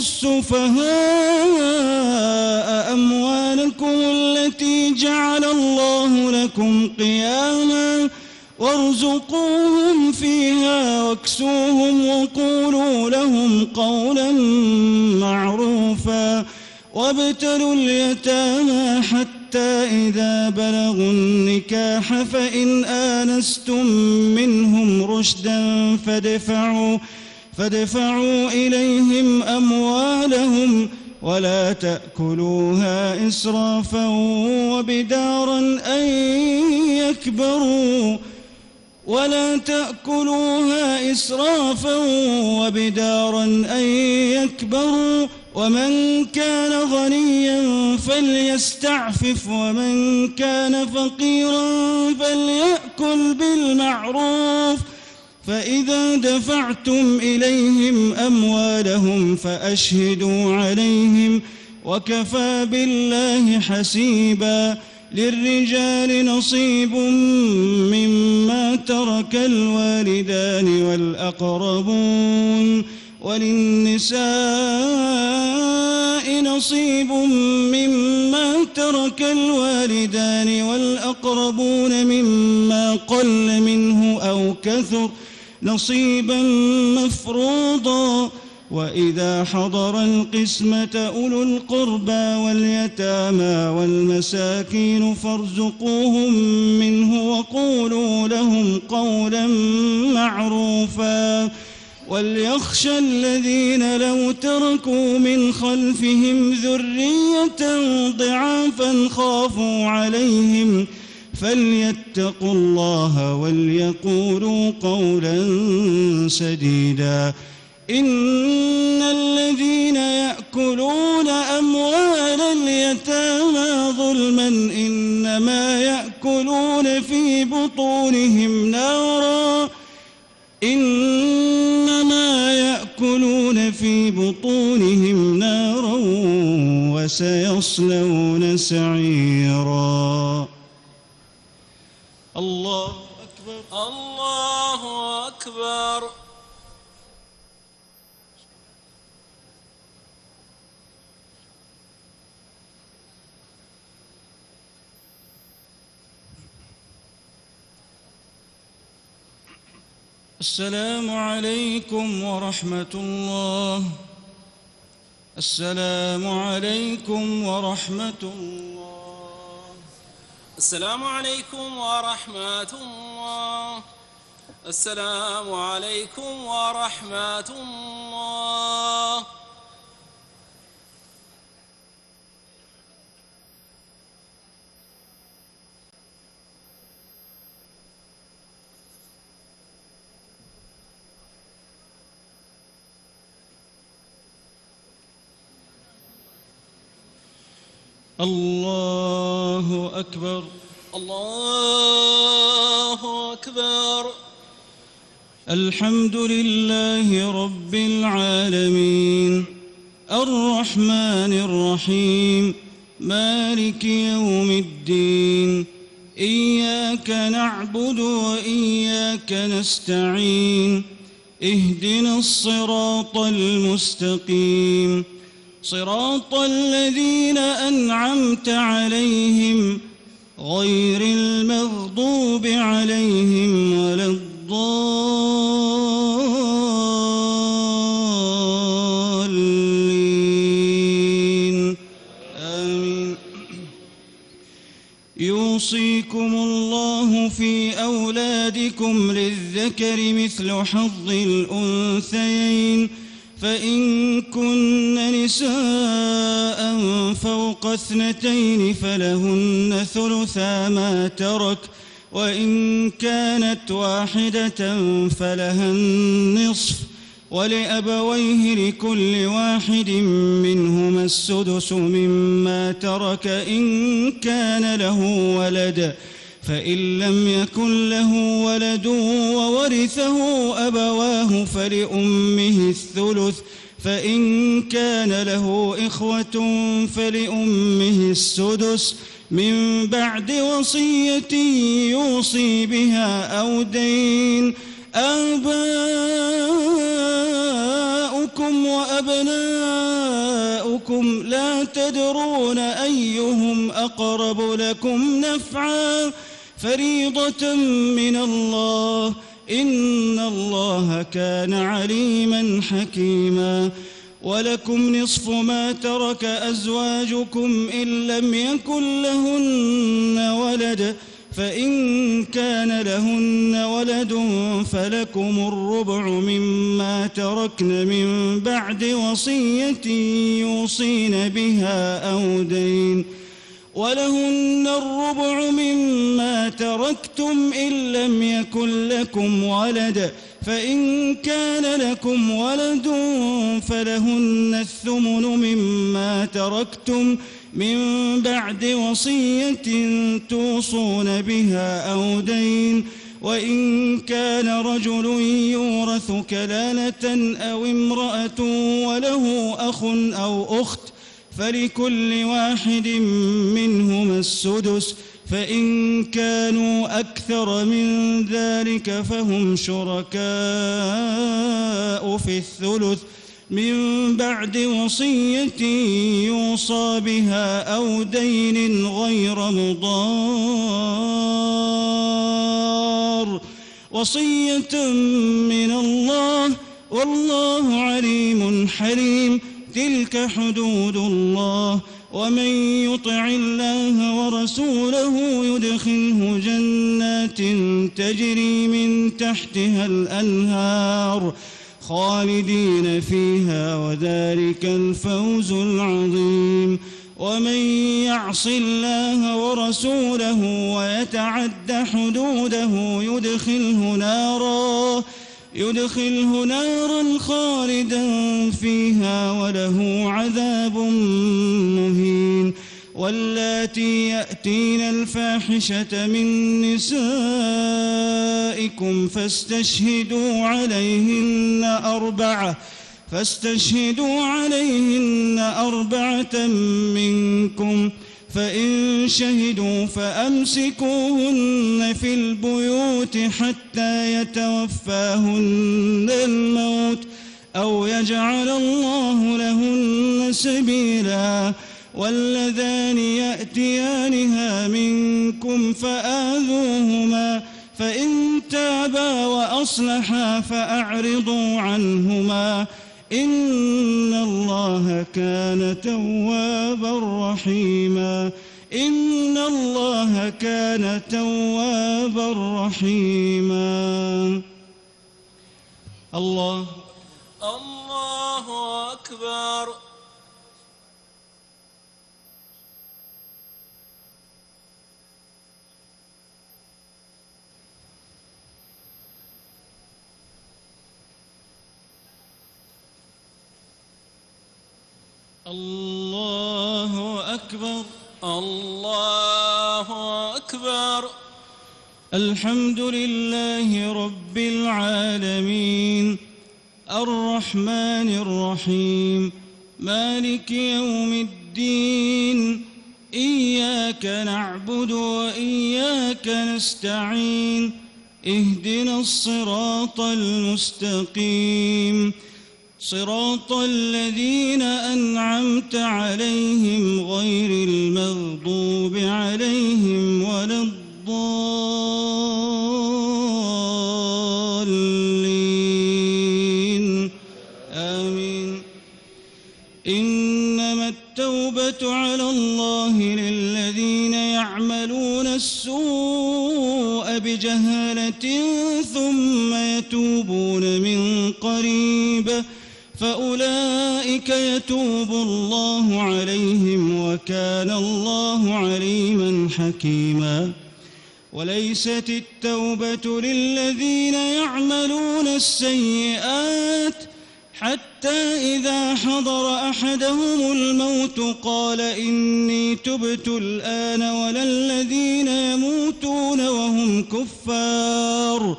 Speaker 4: السفهاء أموالكم التي جعل الله لكم قياما وارزقوهم فيها واكسوهم وقولوا لهم قولا معروفا وابتلوا اليتامى حتى إذا بلغوا النكاح فإن آنستم منهم رشدا فادفعوا, فادفعوا إليهم أموالهم ولا تأكلوها إسرافا وبدارا أن يكبروا ولا تأكلوها إسرافا وبدارا أن يكبروا ومن كان غنيا فليستعفف ومن كان فقيرا فليأكل بالمعروف فإذا دفعتم إليهم أموالهم فأشهدوا عليهم وكفى بالله حسيبا للرجال نصيب مما ترك الوالدان والأقربون وللنساء نصيب مما ترك الوالدان والأقربون مما قل منه أو كثر نصيبا مفروضا وإذا حضر القسمة أولو القربى واليتامى والمساكين فارزقوهم منه وقولوا لهم قولا معروفا وليخشى الذين لو تركوا من خلفهم ذرية ضعافا خافوا عليهم فليتقوا الله وليقولوا قولا سديدا إن الذين يأكلون أموال اليتامى ظلما إنما يأكلون في بطونهم نارا إنما يأكلون في بطونهم نارا وسيصلون سعيرا الله أكبر
Speaker 2: الله أكبر.
Speaker 4: السلام عليكم ورحمة الله. السلام عليكم ورحمة الله.
Speaker 2: السلام عليكم ورحمة الله. السلام عليكم ورحمة الله.
Speaker 4: الله أكبر.
Speaker 2: الله أكبر.
Speaker 4: الحمد لله رب العالمين الرحمن الرحيم مالك يوم الدين إياك نعبد وإياك نستعين اهدنا الصراط المستقيم صراط الذين أنعمت عليهم غير المغضوب عليهم ولا الضالين يوصيكم الله في أولادكم للذكر مثل حظ الأنثيين فإن كن نساء فوق اثنتين فلهن ثلثا ما ترك وإن كانت واحدة فلها النصف ولأبويه لكل واحد منهما السدس مما ترك إن كان له ولد فإن لم يكن له ولد وورثه أبواه فلأمه الثلث فإن كان له إخوة فلأمه السدس من بعد وصية يوصي بها أو دين. آباؤكم وأبناؤكم لا تدرون أيهم أقرب لكم نفعا فريضة من الله إن الله كان عليما حكيما. ولكم نصف ما ترك أزواجكم إن لم يكن لهن ولد فإن كان لهن ولد فلكم الربع مما تركن من بعد وصية يوصين بها أو دين. ولهن الربع مما تركتم إن لم يكن لكم ولد فإن كان لكم ولد فلهن الثمن مما تركتم من بعد وصية توصون بها أو دين. وإن كان رجل يورث كلالة أو امرأة وله أخ أو أخت فلكل واحد منهما السدس فإن كانوا أكثر من ذلك فهم شركاء في الثلث من بعد وصية يوصى بها أو دين غير مضار وصية من الله والله عليم حليم. تلك حدود الله ومن يطع الله ورسوله يدخله جنات تجري من تحتها الأنهار خالدين فيها وذلك الفوز العظيم. ومن يعص الله ورسوله ويتعد حدوده يدخله نارا يدخله نارا خالدا فيها وله عذاب مهين. واللاتي يأتين الفاحشة من نسائكم فاستشهدوا عليهن أربعة فاستشهدوا عليهن أربعة منكم فإن شهدوا فأمسكوهن في البيوت حتى يتوفاهن الموت أو يجعل الله لهن سبيلا. واللذان يأتيانها منكم فآذوهما فإن تابا وأصلحا فأعرضوا عنهما إن الله كان توابا رحيما. إن الله كان توابا رحيما. الله
Speaker 2: الله أكبر.
Speaker 4: الله أكبر.
Speaker 2: الله أكبر.
Speaker 4: الحمد لله رب العالمين الرحمن الرحيم مالك يوم الدين إياك نعبد وإياك نستعين اهدنا الصراط المستقيم صراط الذين أنعمت عليهم غير المغضوب عليهم ولا الضالين آمين. إنما التوبة على الله للذين يعملون السوء بجهالة ثم يتوبون من قريب فأولئك يتوب الله عليهم وكان الله عليما حكيما. وليست التوبة للذين يعملون السيئات حتى إذا حضر أحدهم الموت قال إني تبت الآن ولا الذين يموتون وهم كفار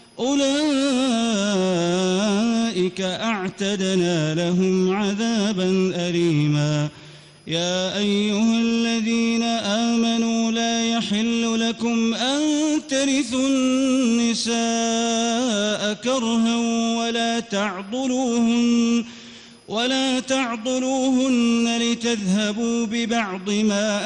Speaker 4: أولئك أعتدنا لهم عذابا أليما. يا أيها الذين آمنوا لا يحل لكم أن ترثوا النساء كرها ولا تعضلوهن ولا تعضلوهن لتذهبوا ببعض ما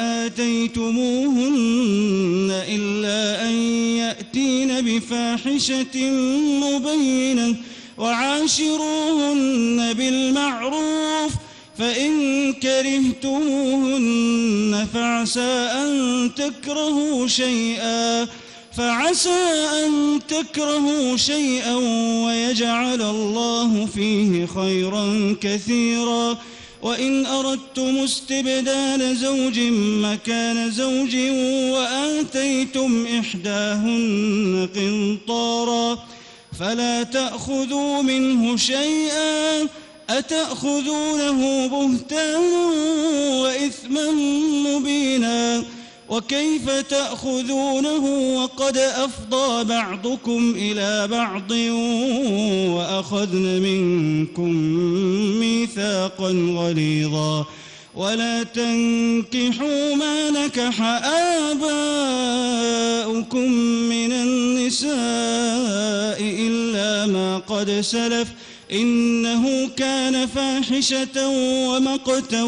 Speaker 4: آتيتموهن إلا أن يأتين بفاحشة مبينة وعاشروهن بالمعروف فإن كرهتموهن فعسى أن تكرهوا شيئا فعسى أن تكرهوا شيئا ويجعل الله فيه خيرا كثيرا. وإن أردتم استبدال زوج مكان زوج وآتيتم إحداهن قنطارا فلا تأخذوا منه شيئا أتأخذونه بهتانا وإثما مبينا. وكيف تأخذونه وقد أفضى بعضكم إلى بعض وأخذن منكم ميثاقا غليظا. ولا تنكحوا ما نكح آباؤكم من النساء إلا ما قد سلف إنه كان فاحشة ومقتا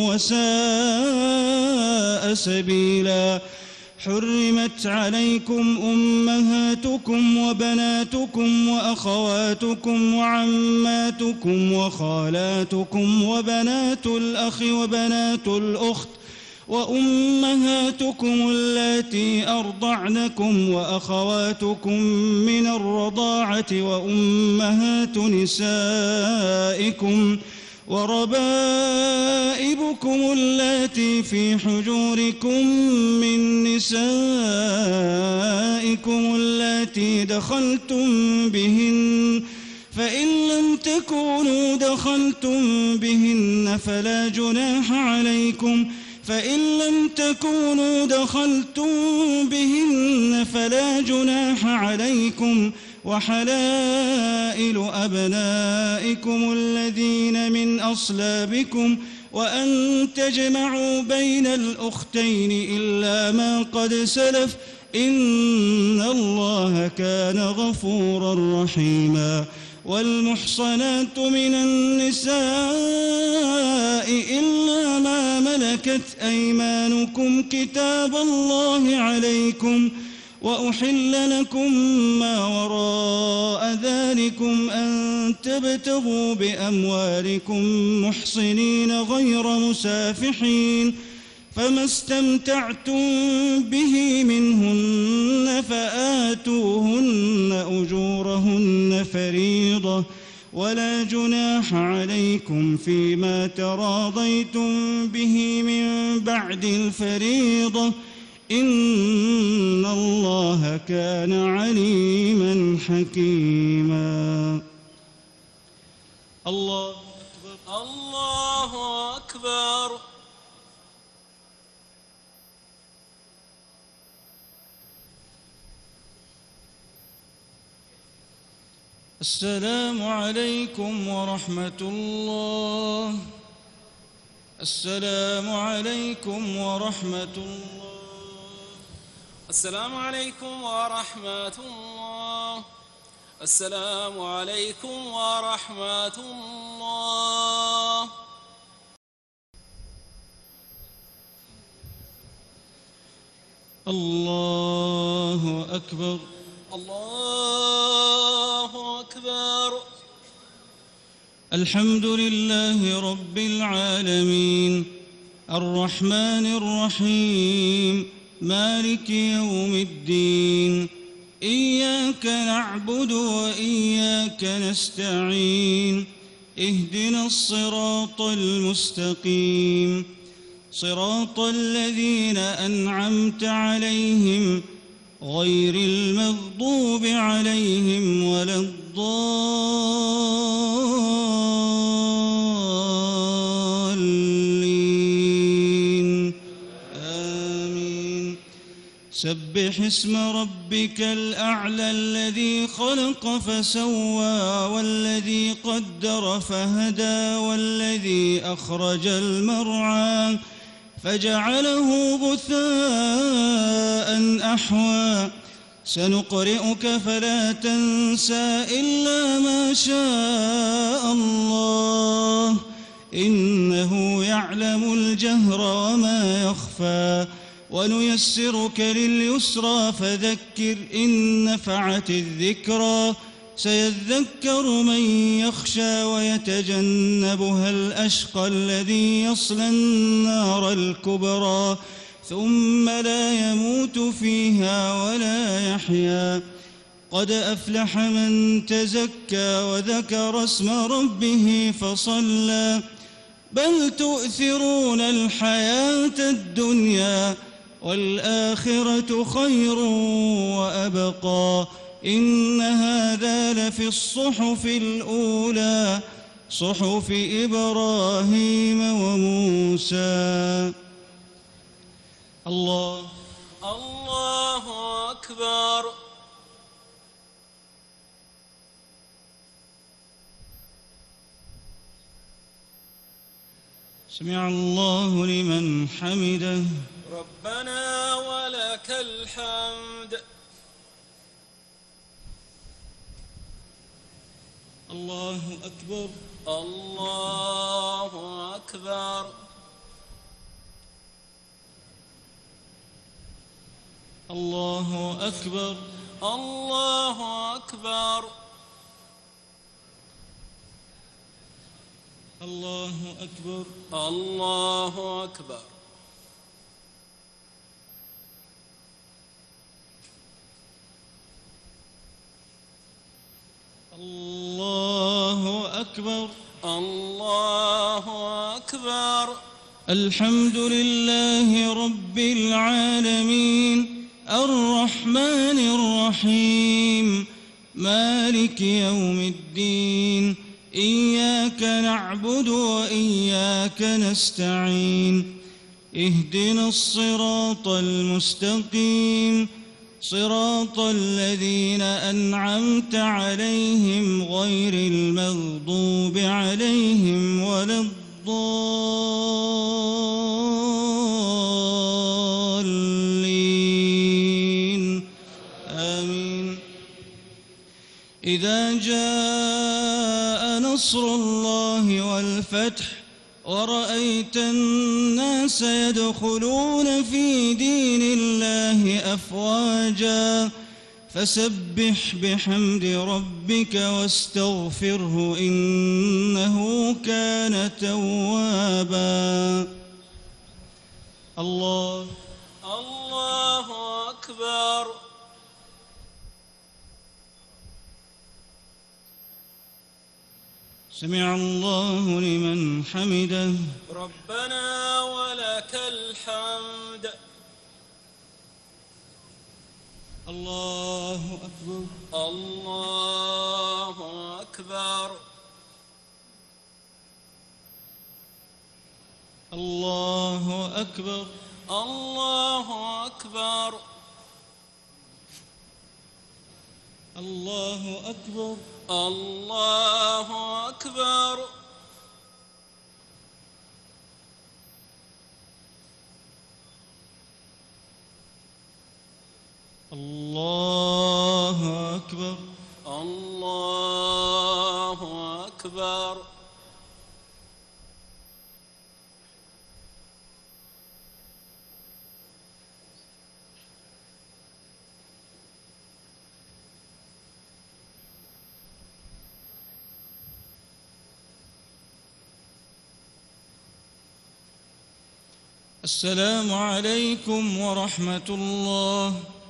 Speaker 4: وساء سبيلا. حرمت عليكم أمهاتكم وبناتكم وأخواتكم وعماتكم وخالاتكم وبنات الأخ وبنات الأخت وأمهاتكم اللاتي أرضعنكم وأخواتكم من الرضاعة وأمهات نسائكم وربائبكم اللاتي في حجوركم من نسائكم اللاتي دخلتم بهن فإن لم تكونوا دخلتم بهن فلا جناح عليكم فإن لم تكونوا دخلتم بهن فلا جناح عليكم. وحلائل أبنائكم الذين من أصلابكم وأن تجمعوا بين الأختين إلا ما قد سلف إن الله كان غفورا رحيما. والمحصنات من النساء إلا ما ملكت أيمانكم كتاب الله عليكم وأحل لكم ما وراء ذلكم أن تبتغوا بأموالكم محصنين غير مسافحين فما استمتعتم به منهن فآتوهن أجورهن فريضة ولا جناح عليكم فيما تراضيتم به من بعد الفريضة إن الله كان عليما حكيما. الله أكبر
Speaker 2: الله أكبر.
Speaker 4: السلام عليكم ورحمة الله. السلام عليكم ورحمة الله.
Speaker 2: السلام عليكم ورحمة الله. السلام عليكم ورحمة الله.
Speaker 4: الله أكبر.
Speaker 2: الله أكبر.
Speaker 4: الحمد لله رب العالمين الرحمن الرحيم مالك يوم الدين إياك نعبد وإياك نستعين اهدنا الصراط المستقيم صراط الذين أنعمت عليهم غير المغضوب عليهم ولا الضالين آمين. سبح اسم ربك الأعلى الذي خلق فسوى والذي قدر فهدى والذي أخرج المرعى فجعله غثاء أحوى سنقرئك فلا تنسى إلا ما شاء الله إنه يعلم الجهر وما يخفى ونيسرك لليسرى فذكر إن نفعت الذكرى سيذكر من يخشى ويتجنبها الأشقى الذي يصلى النار الكبرى ثم لا يموت فيها ولا يحيا قد أفلح من تزكى وذكر اسم ربه فصلى بل تؤثرون الحياة الدنيا والآخرة خير وأبقى إن هذا لفي الصحف الأولى صحف إبراهيم وموسى. الله
Speaker 2: الله أكبر.
Speaker 4: سمع الله لمن حمده.
Speaker 2: ربنا ولك الحمد.
Speaker 4: الله أكبر.
Speaker 2: الله أكبر.
Speaker 4: الله أكبر.
Speaker 2: الله أكبر.
Speaker 4: الله أكبر.
Speaker 2: الله أكبر.
Speaker 4: الله أكبر.
Speaker 2: الله أكبر.
Speaker 4: الحمد لله رب العالمين الرحمن الرحيم مالك يوم الدين إياك نعبد وإياك نستعين اهدنا الصراط المستقيم صراط الذين أنعمت عليهم غير المغضوب عليهم ولا الضالين آمين. إذا جاء نصر الله والفتح ورأيت الناس يدخلون في دين الله أفواجا فسبح بحمد ربك واستغفره إنه كان توابا. الله
Speaker 2: الله أكبر.
Speaker 4: سمع الله لمن حمده.
Speaker 2: ربنا ولك الحمد.
Speaker 4: الله أكبر.
Speaker 2: الله أكبر.
Speaker 4: الله أكبر.
Speaker 2: الله أكبر.
Speaker 4: الله أكبر.
Speaker 2: الله أكبر.
Speaker 4: الله أكبر.
Speaker 2: الله أكبر.
Speaker 4: السلام عليكم ورحمة الله.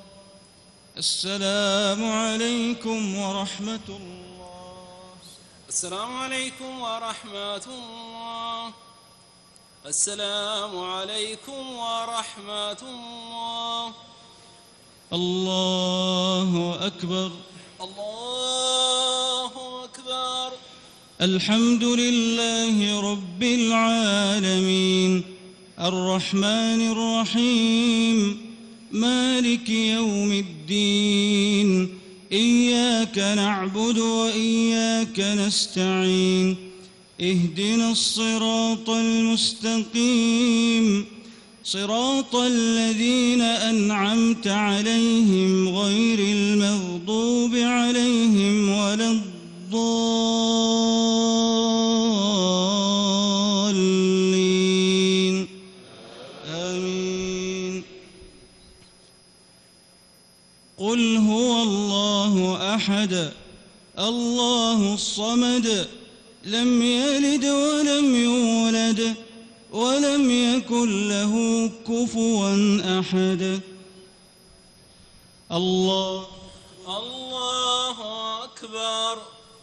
Speaker 4: السلام عليكم ورحمة الله.
Speaker 2: السلام عليكم ورحمة الله. السلام عليكم ورحمة الله.
Speaker 4: الله أكبر.
Speaker 2: الله أكبر.
Speaker 4: الحمد لله رب العالمين الرحمن الرحيم مالك يوم الدين إياك نعبد وإياك نستعين اهدنا الصراط المستقيم صراط الذين أنعمت عليهم غير المغضوب عليهم ولا الضالين آمين. قل هو الله أحد الله الصمد لم يلد ولم يولد ولم يكن له كفوا أحد. الله
Speaker 2: الله أكبر.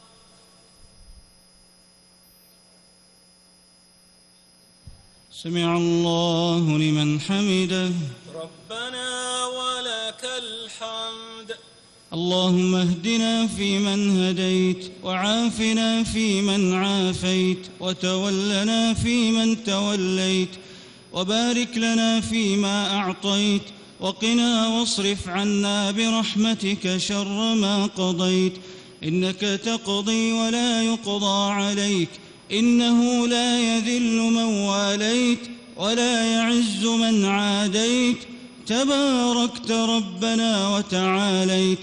Speaker 4: سمع الله لمن حمده.
Speaker 2: ربنا ولك الحمد.
Speaker 4: اللهم اهدنا فيمن هديت وعافنا فيمن عافيت وتولنا فيمن توليت وبارك لنا فيما أعطيت وقنا واصرف عنا برحمتك شر ما قضيت إنك تقضي ولا يقضى عليك إنه لا يذل من واليت ولا يعز من عاديت تباركت ربنا وتعاليت.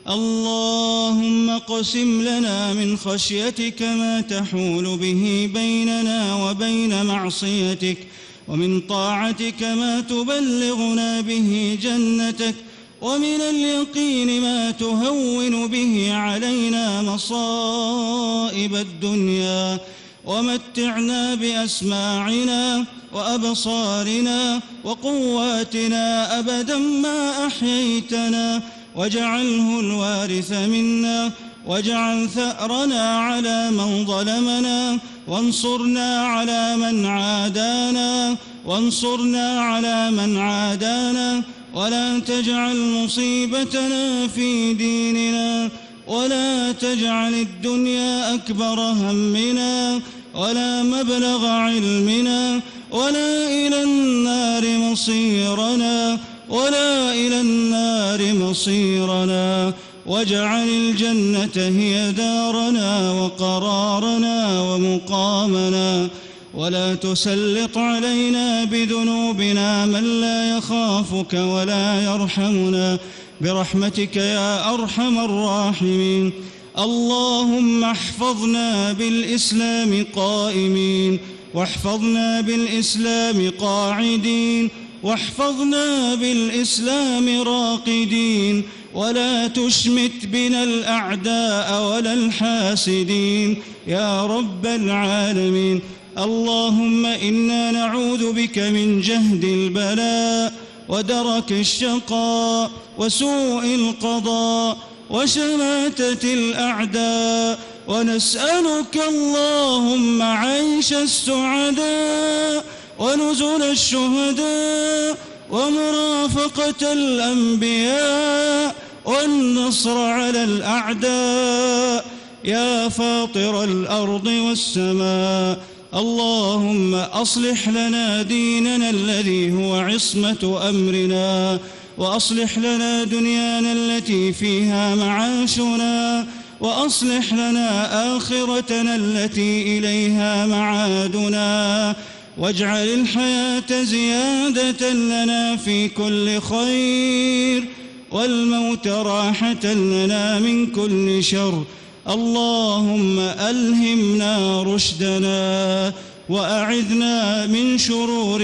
Speaker 4: اللهم اقسم لنا من خشيتك ما تحول به بيننا وبين معصيتك ومن طاعتك ما تبلغنا به جنتك ومن اليقين ما تهون به علينا مصائب الدنيا ومتعنا بأسماعنا وأبصارنا وقواتنا أبدا ما أحييتنا واجعله الوارث منا واجعل ثأرنا على من ظلمنا وانصرنا على من عادانا وانصرنا على من عادانا ولا تجعل مصيبتنا في ديننا ولا تجعل الدنيا أكبر همنا ولا مبلغ علمنا ولا إلى النار مصيرنا ولا إلى النار مصيرنا واجعل الجنة هي دارنا وقرارنا ومقامنا ولا تسلط علينا بذنوبنا من لا يخافك ولا يرحمنا برحمتك يا أرحم الراحمين. اللهم احفظنا بالإسلام قائمين واحفظنا بالإسلام قاعدين واحفظنا بالإسلام راقدين ولا تشمت بنا الأعداء ولا الحاسدين يا رب العالمين. اللهم إنا نعوذ بك من جهد البلاء ودرك الشقاء وسوء القضاء وشماتة الأعداء ونسألك اللهم عيش السعداء ونزل الشهداء ومرافقة الأنبياء والنصر على الأعداء يا فاطر الأرض والسماء. اللهم أصلح لنا ديننا الذي هو عصمة أمرنا وأصلح لنا دنيانا التي فيها معاشنا وأصلح لنا آخرتنا التي إليها معادنا واجعل الحياة زيادة لنا في كل خير والموت راحة لنا من كل شر. اللهم ألهمنا رشدنا وأعذنا من شرور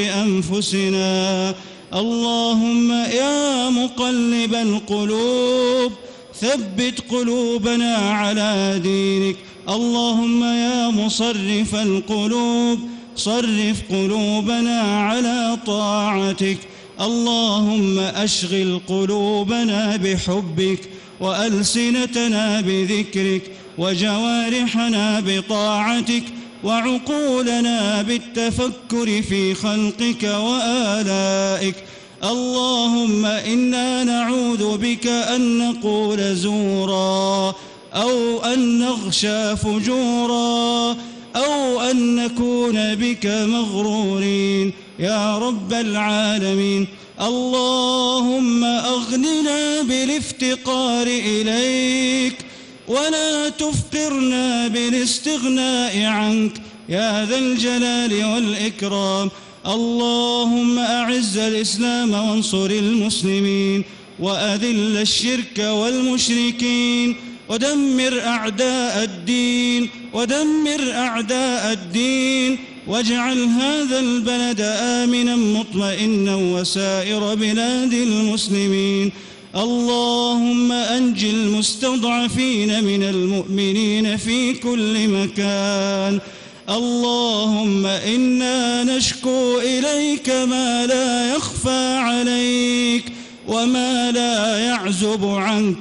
Speaker 4: أنفسنا. اللهم يا مقلب القلوب ثبت قلوبنا على دينك. اللهم يا مصرف القلوب صرف قلوبنا على طاعتك. اللهم أشغل قلوبنا بحبك، وألسنتنا بذكرك، وجوارحنا بطاعتك، وعقولنا بالتفكر في خلقك وآلائك. اللهم إنا نعوذ بك أن نقول زورا، أو أن نغشى فجورا، أو أن نكون بك مغرورين يا رب العالمين. اللهم أغننا بالافتقار إليك، ولا تفقرنا بالاستغناء عنك يا ذا الجلال والإكرام. اللهم أعز الإسلام وانصر المسلمين، وأذل الشرك والمشركين، ودمر أعداء الدين ودمر أعداء الدين واجعل هذا البلد آمنا مطمئنا وسائر بلاد المسلمين. اللهم أنج المستضعفين من المؤمنين في كل مكان. اللهم إنا نشكو إليك ما لا يخفى عليك وما لا يعزب عنك.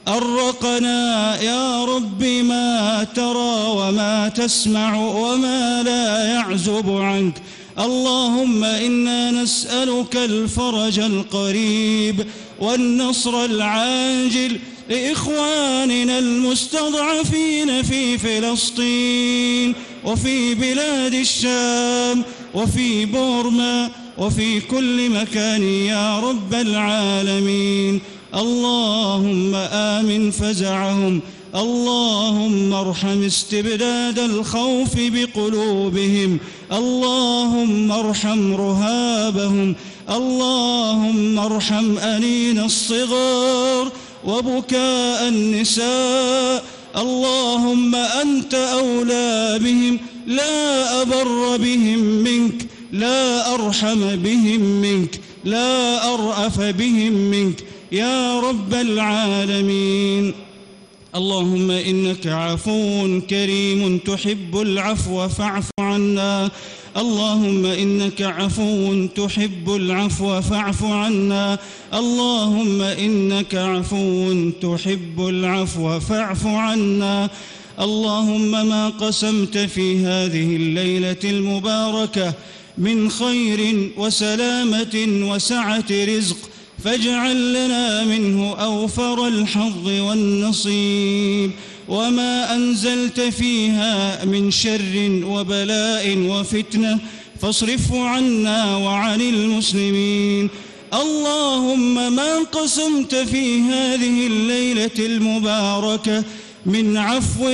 Speaker 4: أرقنا يا رب ما ترى وما تسمع وما لا يعزب عنك. اللهم إنا نسألك الفرج القريب والنصر العاجل لإخواننا المستضعفين في فلسطين وفي بلاد الشام وفي بورما وفي كل مكان يا رب العالمين. اللهم آمن فزعهم. اللهم ارحم استبداد الخوف بقلوبهم. اللهم ارحم رهابهم. اللهم ارحم أنين الصغار وبكاء النساء. اللهم أنت أولى بهم، لا أبر بهم منك، لا أرحم بهم منك، لا أرأف بهم منك يا رب العالمين. اللهم إنك عفو كريم تحب العفو فاعف عنا. اللهم إنك عفو تحب العفو فاعف عنا. اللهم إنك عفو تحب العفو فاعف عنا. اللهم ما قسمت في هذه الليلة المباركة من خير وسلامة وسعة رزق فاجعل لنا منه أوفر الحظ والنصيب. وما أنزلت فيها من شر وبلاء وفتنة فاصرفه عنا وعن المسلمين. اللهم ما قسمت في هذه الليلة المباركة من عفو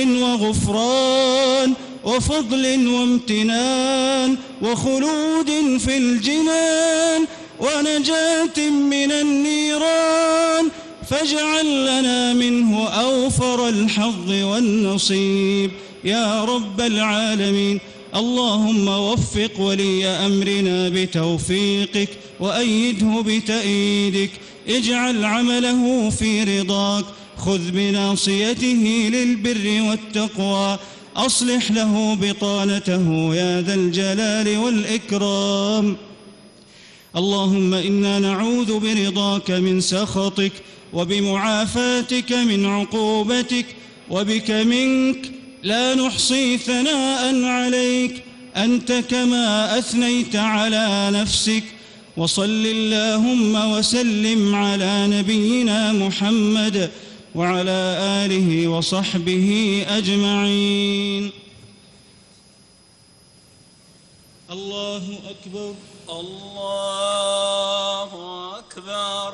Speaker 4: وغفران وفضل وامتنان وخلود في الجنان ونجاة من النيران فاجعل لنا منه أوفر الحظ والنصيب يا رب العالمين. اللهم وفق ولي أمرنا بتوفيقك وأيده بتأييدك. اجعل عمله في رضاك. خذ بناصيته للبر والتقوى. أصلح له بطانته يا ذا الجلال والإكرام. اللهم إنا نعوذ برضاك من سخطك وبمعافاتك من عقوبتك وبك منك لا نحصي ثناء عليك أنت كما أثنيت على نفسك. وصل اللهم وسلم على نبينا محمد وعلى آله وصحبه أجمعين. الله أكبر.
Speaker 2: الله أكبر.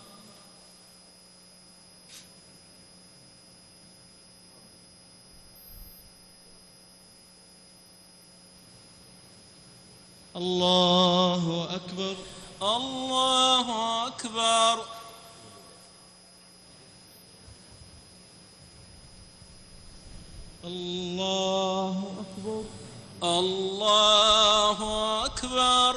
Speaker 4: الله أكبر.
Speaker 2: الله أكبر.
Speaker 4: الله أكبر.
Speaker 2: الله أكبر.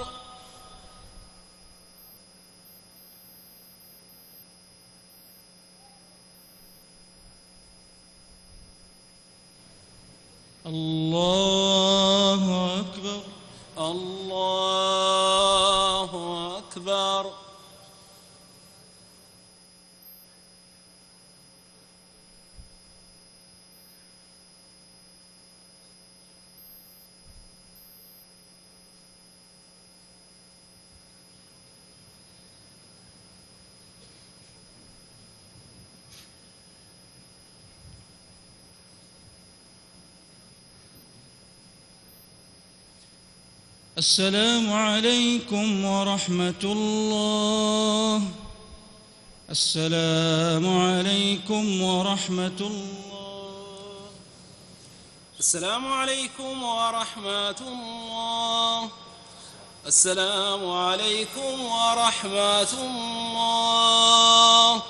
Speaker 4: الله أكبر. السلام عليكم ورحمة الله. السلام عليكم ورحمة الله.
Speaker 2: السلام عليكم ورحمة الله. السلام عليكم ورحمة الله.